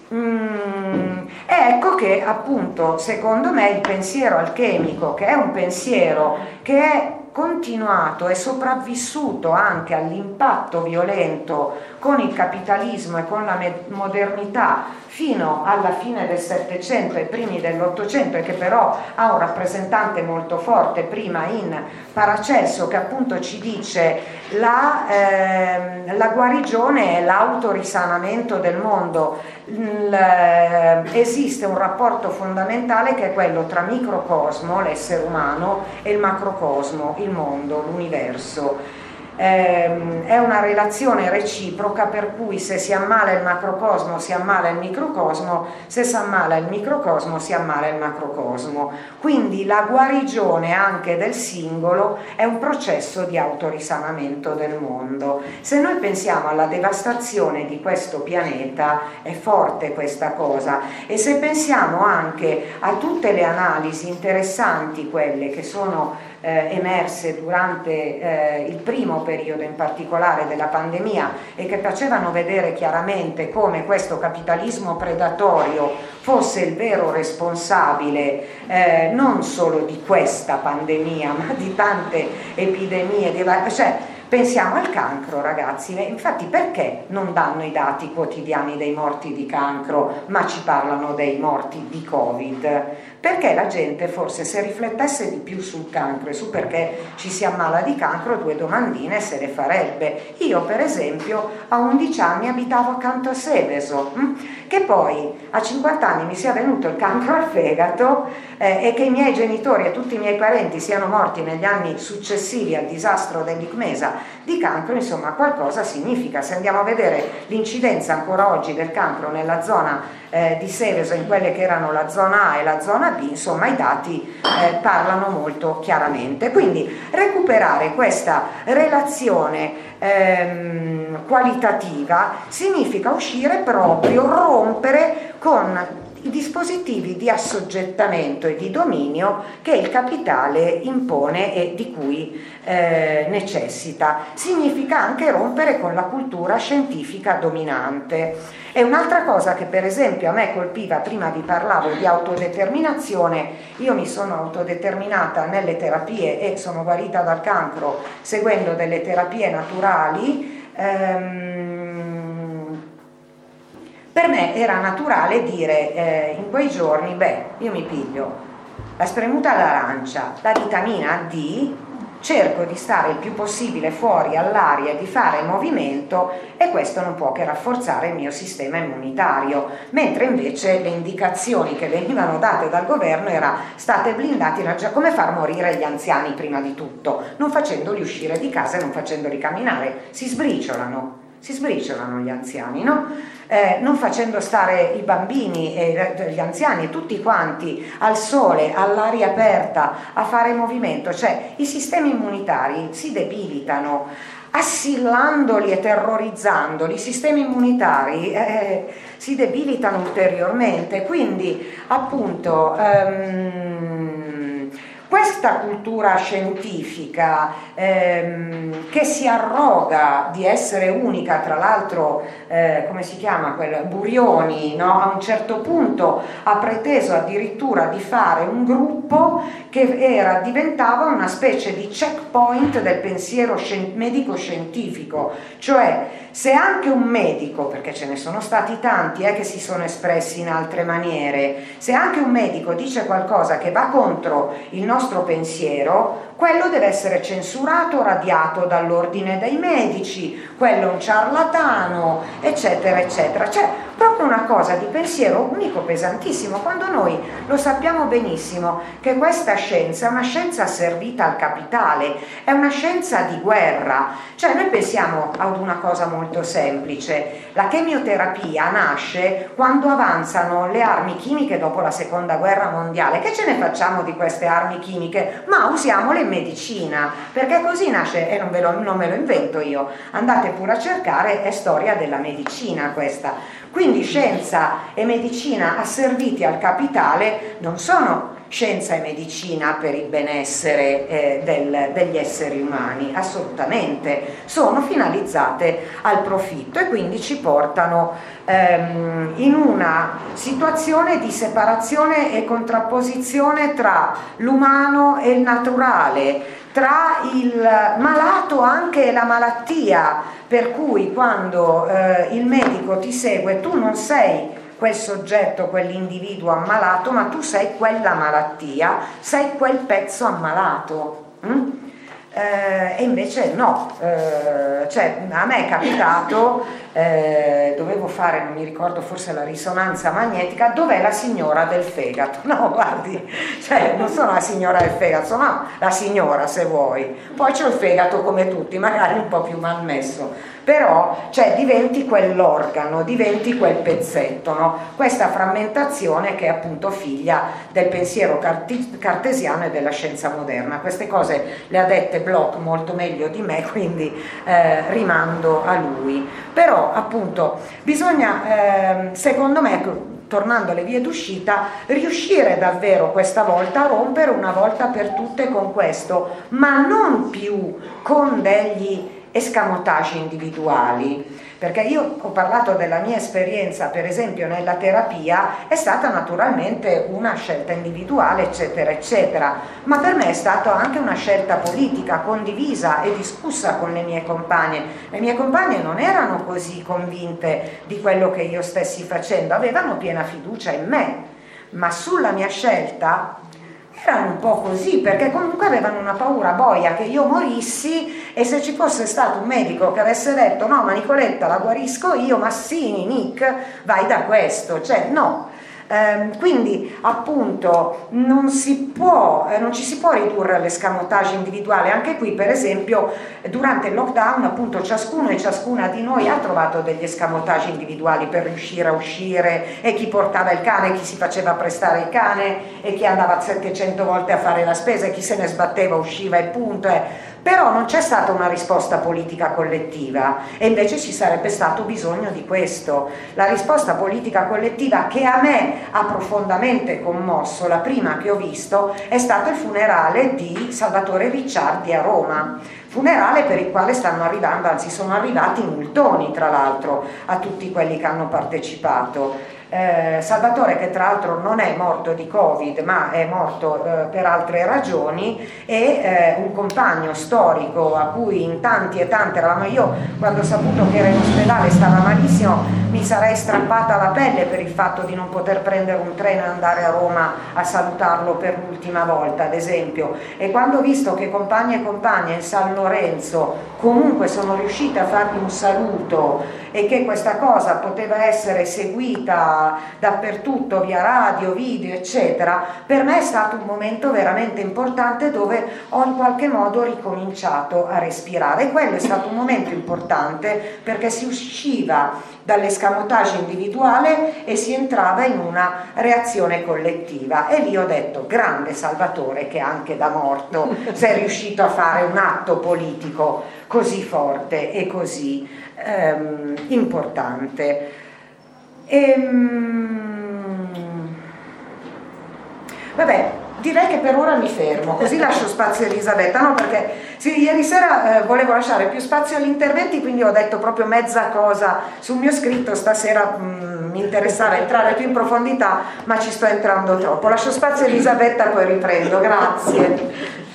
Mm, ecco che appunto secondo me il pensiero alchemico, che è un pensiero che è continuato e sopravvissuto anche all'impatto violento con il capitalismo e con la modernità fino alla fine del Settecento e primi dell'Ottocento, e che però ha un rappresentante molto forte prima in Paracelso, che appunto ci dice la, eh, la guarigione è l'autorisanamento del mondo. Il, eh, esiste un rapporto fondamentale che è quello tra microcosmo, l'essere umano, e il macrocosmo, il mondo, l'universo. Eh, è una relazione reciproca per cui se si ammala il macrocosmo si ammala il microcosmo, se si ammala il microcosmo si ammala il macrocosmo. Quindi la guarigione anche del singolo è un processo di autorisanamento del mondo. Se noi pensiamo alla devastazione di questo pianeta, è forte questa cosa, e se pensiamo anche a tutte le analisi interessanti, quelle che sono Eh, emerse durante eh, il primo periodo in particolare della pandemia, e che facevano vedere chiaramente come questo capitalismo predatorio fosse il vero responsabile eh, non solo di questa pandemia ma di tante epidemie, di, cioè pensiamo al cancro, ragazzi. Infatti perché non danno i dati quotidiani dei morti di cancro ma ci parlano dei morti di Covid? perché la gente forse se riflettesse di più sul cancro e su perché ci si ammala di cancro, due domandine se le farebbe. Io per esempio a undici anni abitavo accanto a Seveso, che poi a cinquanta anni mi sia venuto il cancro al fegato eh, e che i miei genitori e tutti i miei parenti siano morti negli anni successivi al disastro dell'Icmesa di cancro, insomma qualcosa significa. Se andiamo a vedere l'incidenza ancora oggi del cancro nella zona eh, di Seveso, in quelle che erano la zona A e la zona B, insomma i dati eh, parlano molto chiaramente. Quindi recuperare questa relazione ehm, qualitativa significa uscire proprio, rompere con i dispositivi di assoggettamento e di dominio che il capitale impone e di cui eh, necessita. Significa anche rompere con la cultura scientifica dominante. E un'altra cosa che per esempio a me colpiva, prima vi parlavo di autodeterminazione, io mi sono autodeterminata nelle terapie e sono guarita dal cancro seguendo delle terapie naturali. ehm, Per me era naturale dire eh, in quei giorni, beh, io mi piglio la spremuta d'arancia, la vitamina D, cerco di stare il più possibile fuori all'aria e di fare movimento, e questo non può che rafforzare il mio sistema immunitario, mentre invece le indicazioni che venivano date dal governo era: state blindati, come far morire gli anziani prima di tutto, non facendoli uscire di casa e non facendoli camminare, si sbriciolano. Si sbriciolano gli anziani, no? Eh, non facendo stare i bambini e gli anziani e tutti quanti al sole, all'aria aperta, a fare movimento, cioè i sistemi immunitari si debilitano, assillandoli e terrorizzandoli. I sistemi immunitari eh, si debilitano ulteriormente, quindi appunto ehm, questa cultura scientifica ehm, che si arroga di essere unica, tra l'altro eh, come si chiama quel Burioni, no? A un certo punto ha preteso addirittura di fare un gruppo che era, diventava una specie di checkpoint del pensiero scien- medico-scientifico, cioè se anche un medico, perché ce ne sono stati tanti eh, che si sono espressi in altre maniere, se anche un medico dice qualcosa che va contro il nostro pensiero, quello deve essere censurato, radiato dall'ordine dei medici, quello è un ciarlatano, eccetera, eccetera. Cioè, proprio una cosa di pensiero unico pesantissimo, quando noi lo sappiamo benissimo che questa scienza è una scienza asservita al capitale, è una scienza di guerra. Cioè, noi pensiamo ad una cosa molto semplice: la chemioterapia nasce quando avanzano le armi chimiche dopo la seconda guerra mondiale. Che ce ne facciamo di queste armi chimiche? Ma usiamole in medicina, perché così nasce, e non, ve lo, non me lo invento io, andate pure a cercare, è storia della medicina questa. Quindi scienza e medicina asserviti al capitale non sono scienza e medicina per il benessere eh, del, degli esseri umani, assolutamente, sono finalizzate al profitto e quindi ci portano ehm, in una situazione di separazione e contrapposizione tra l'umano e il naturale, tra il malato anche e la malattia, per cui quando eh, il medico ti segue tu non sei quel soggetto, quell'individuo ammalato, ma tu sei quella malattia, sei quel pezzo ammalato. Mm? Eh, e invece no, eh, cioè a me è capitato, eh, dovevo fare, non mi ricordo, forse la risonanza magnetica, dov'è la signora del fegato? No, guardi, cioè non sono la signora del fegato, sono la signora se vuoi, poi c'ho il fegato come tutti, magari un po' più malmesso, però cioè diventi quell'organo, diventi quel pezzetto, no? Questa frammentazione che è appunto figlia del pensiero carti- cartesiano e della scienza moderna. Queste cose le ha dette Bloch molto meglio di me, quindi eh, rimando a lui. Però appunto bisogna, eh, secondo me, tornando alle vie d'uscita, riuscire davvero questa volta a rompere una volta per tutte con questo, ma non più con degli escamotage individuali, perché io ho parlato della mia esperienza, per esempio nella terapia è stata naturalmente una scelta individuale, eccetera eccetera, ma per me è stata anche una scelta politica condivisa e discussa con le mie compagne. Le mie compagne non erano così convinte di quello che io stessi facendo, avevano piena fiducia in me, ma sulla mia scelta erano un po' così, perché comunque avevano una paura boia che io morissi, e se ci fosse stato un medico che avesse detto no, ma Nicoletta la guarisco io, Massini, Nick, vai da questo, cioè no. Eh, quindi appunto non si può, eh, non ci si può ridurre all'escamotage individuale. Anche qui per esempio durante il lockdown appunto ciascuno e ciascuna di noi ha trovato degli escamotage individuali per riuscire a uscire, e chi portava il cane, chi si faceva prestare il cane, e chi andava settecento volte a fare la spesa, e chi se ne sbatteva usciva e punto. Eh. Però non c'è stata una risposta politica collettiva, e invece ci sarebbe stato bisogno di questo. La risposta politica collettiva che a me ha profondamente commosso, la prima che ho visto, è stato il funerale di Salvatore Ricciardi a Roma. Funerale per il quale stanno arrivando, anzi sono arrivati multoni tra l'altro a tutti quelli che hanno partecipato. Eh, Salvatore, che tra l'altro non è morto di Covid ma è morto eh, per altre ragioni, è eh, un compagno storico a cui in tanti e tante eravamo. Io quando ho saputo che era in ospedale, stava malissimo, mi sarei strappata la pelle per il fatto di non poter prendere un treno e andare a Roma a salutarlo per l'ultima volta, ad esempio. E quando ho visto che compagni e compagne in San Lorenzo comunque sono riuscite a fargli un saluto, e che questa cosa poteva essere seguita dappertutto via radio, video eccetera, per me è stato un momento veramente importante dove ho in qualche modo ricominciato a respirare. E quello è stato un momento importante perché si usciva dall'escamotage individuale e si entrava in una reazione collettiva, e lì ho detto grande Salvatore, che anche da morto sei riuscito a fare un atto politico così forte e così ehm, importante. Ehm, vabbè, direi che per ora mi fermo, così lascio spazio a Elisabetta, no? Perché sì, ieri sera eh, volevo lasciare più spazio agli interventi, quindi ho detto proprio mezza cosa sul mio scritto. Stasera mh, mi interessava entrare più in profondità, ma ci sto entrando troppo. Lascio spazio a Elisabetta, poi riprendo. Grazie.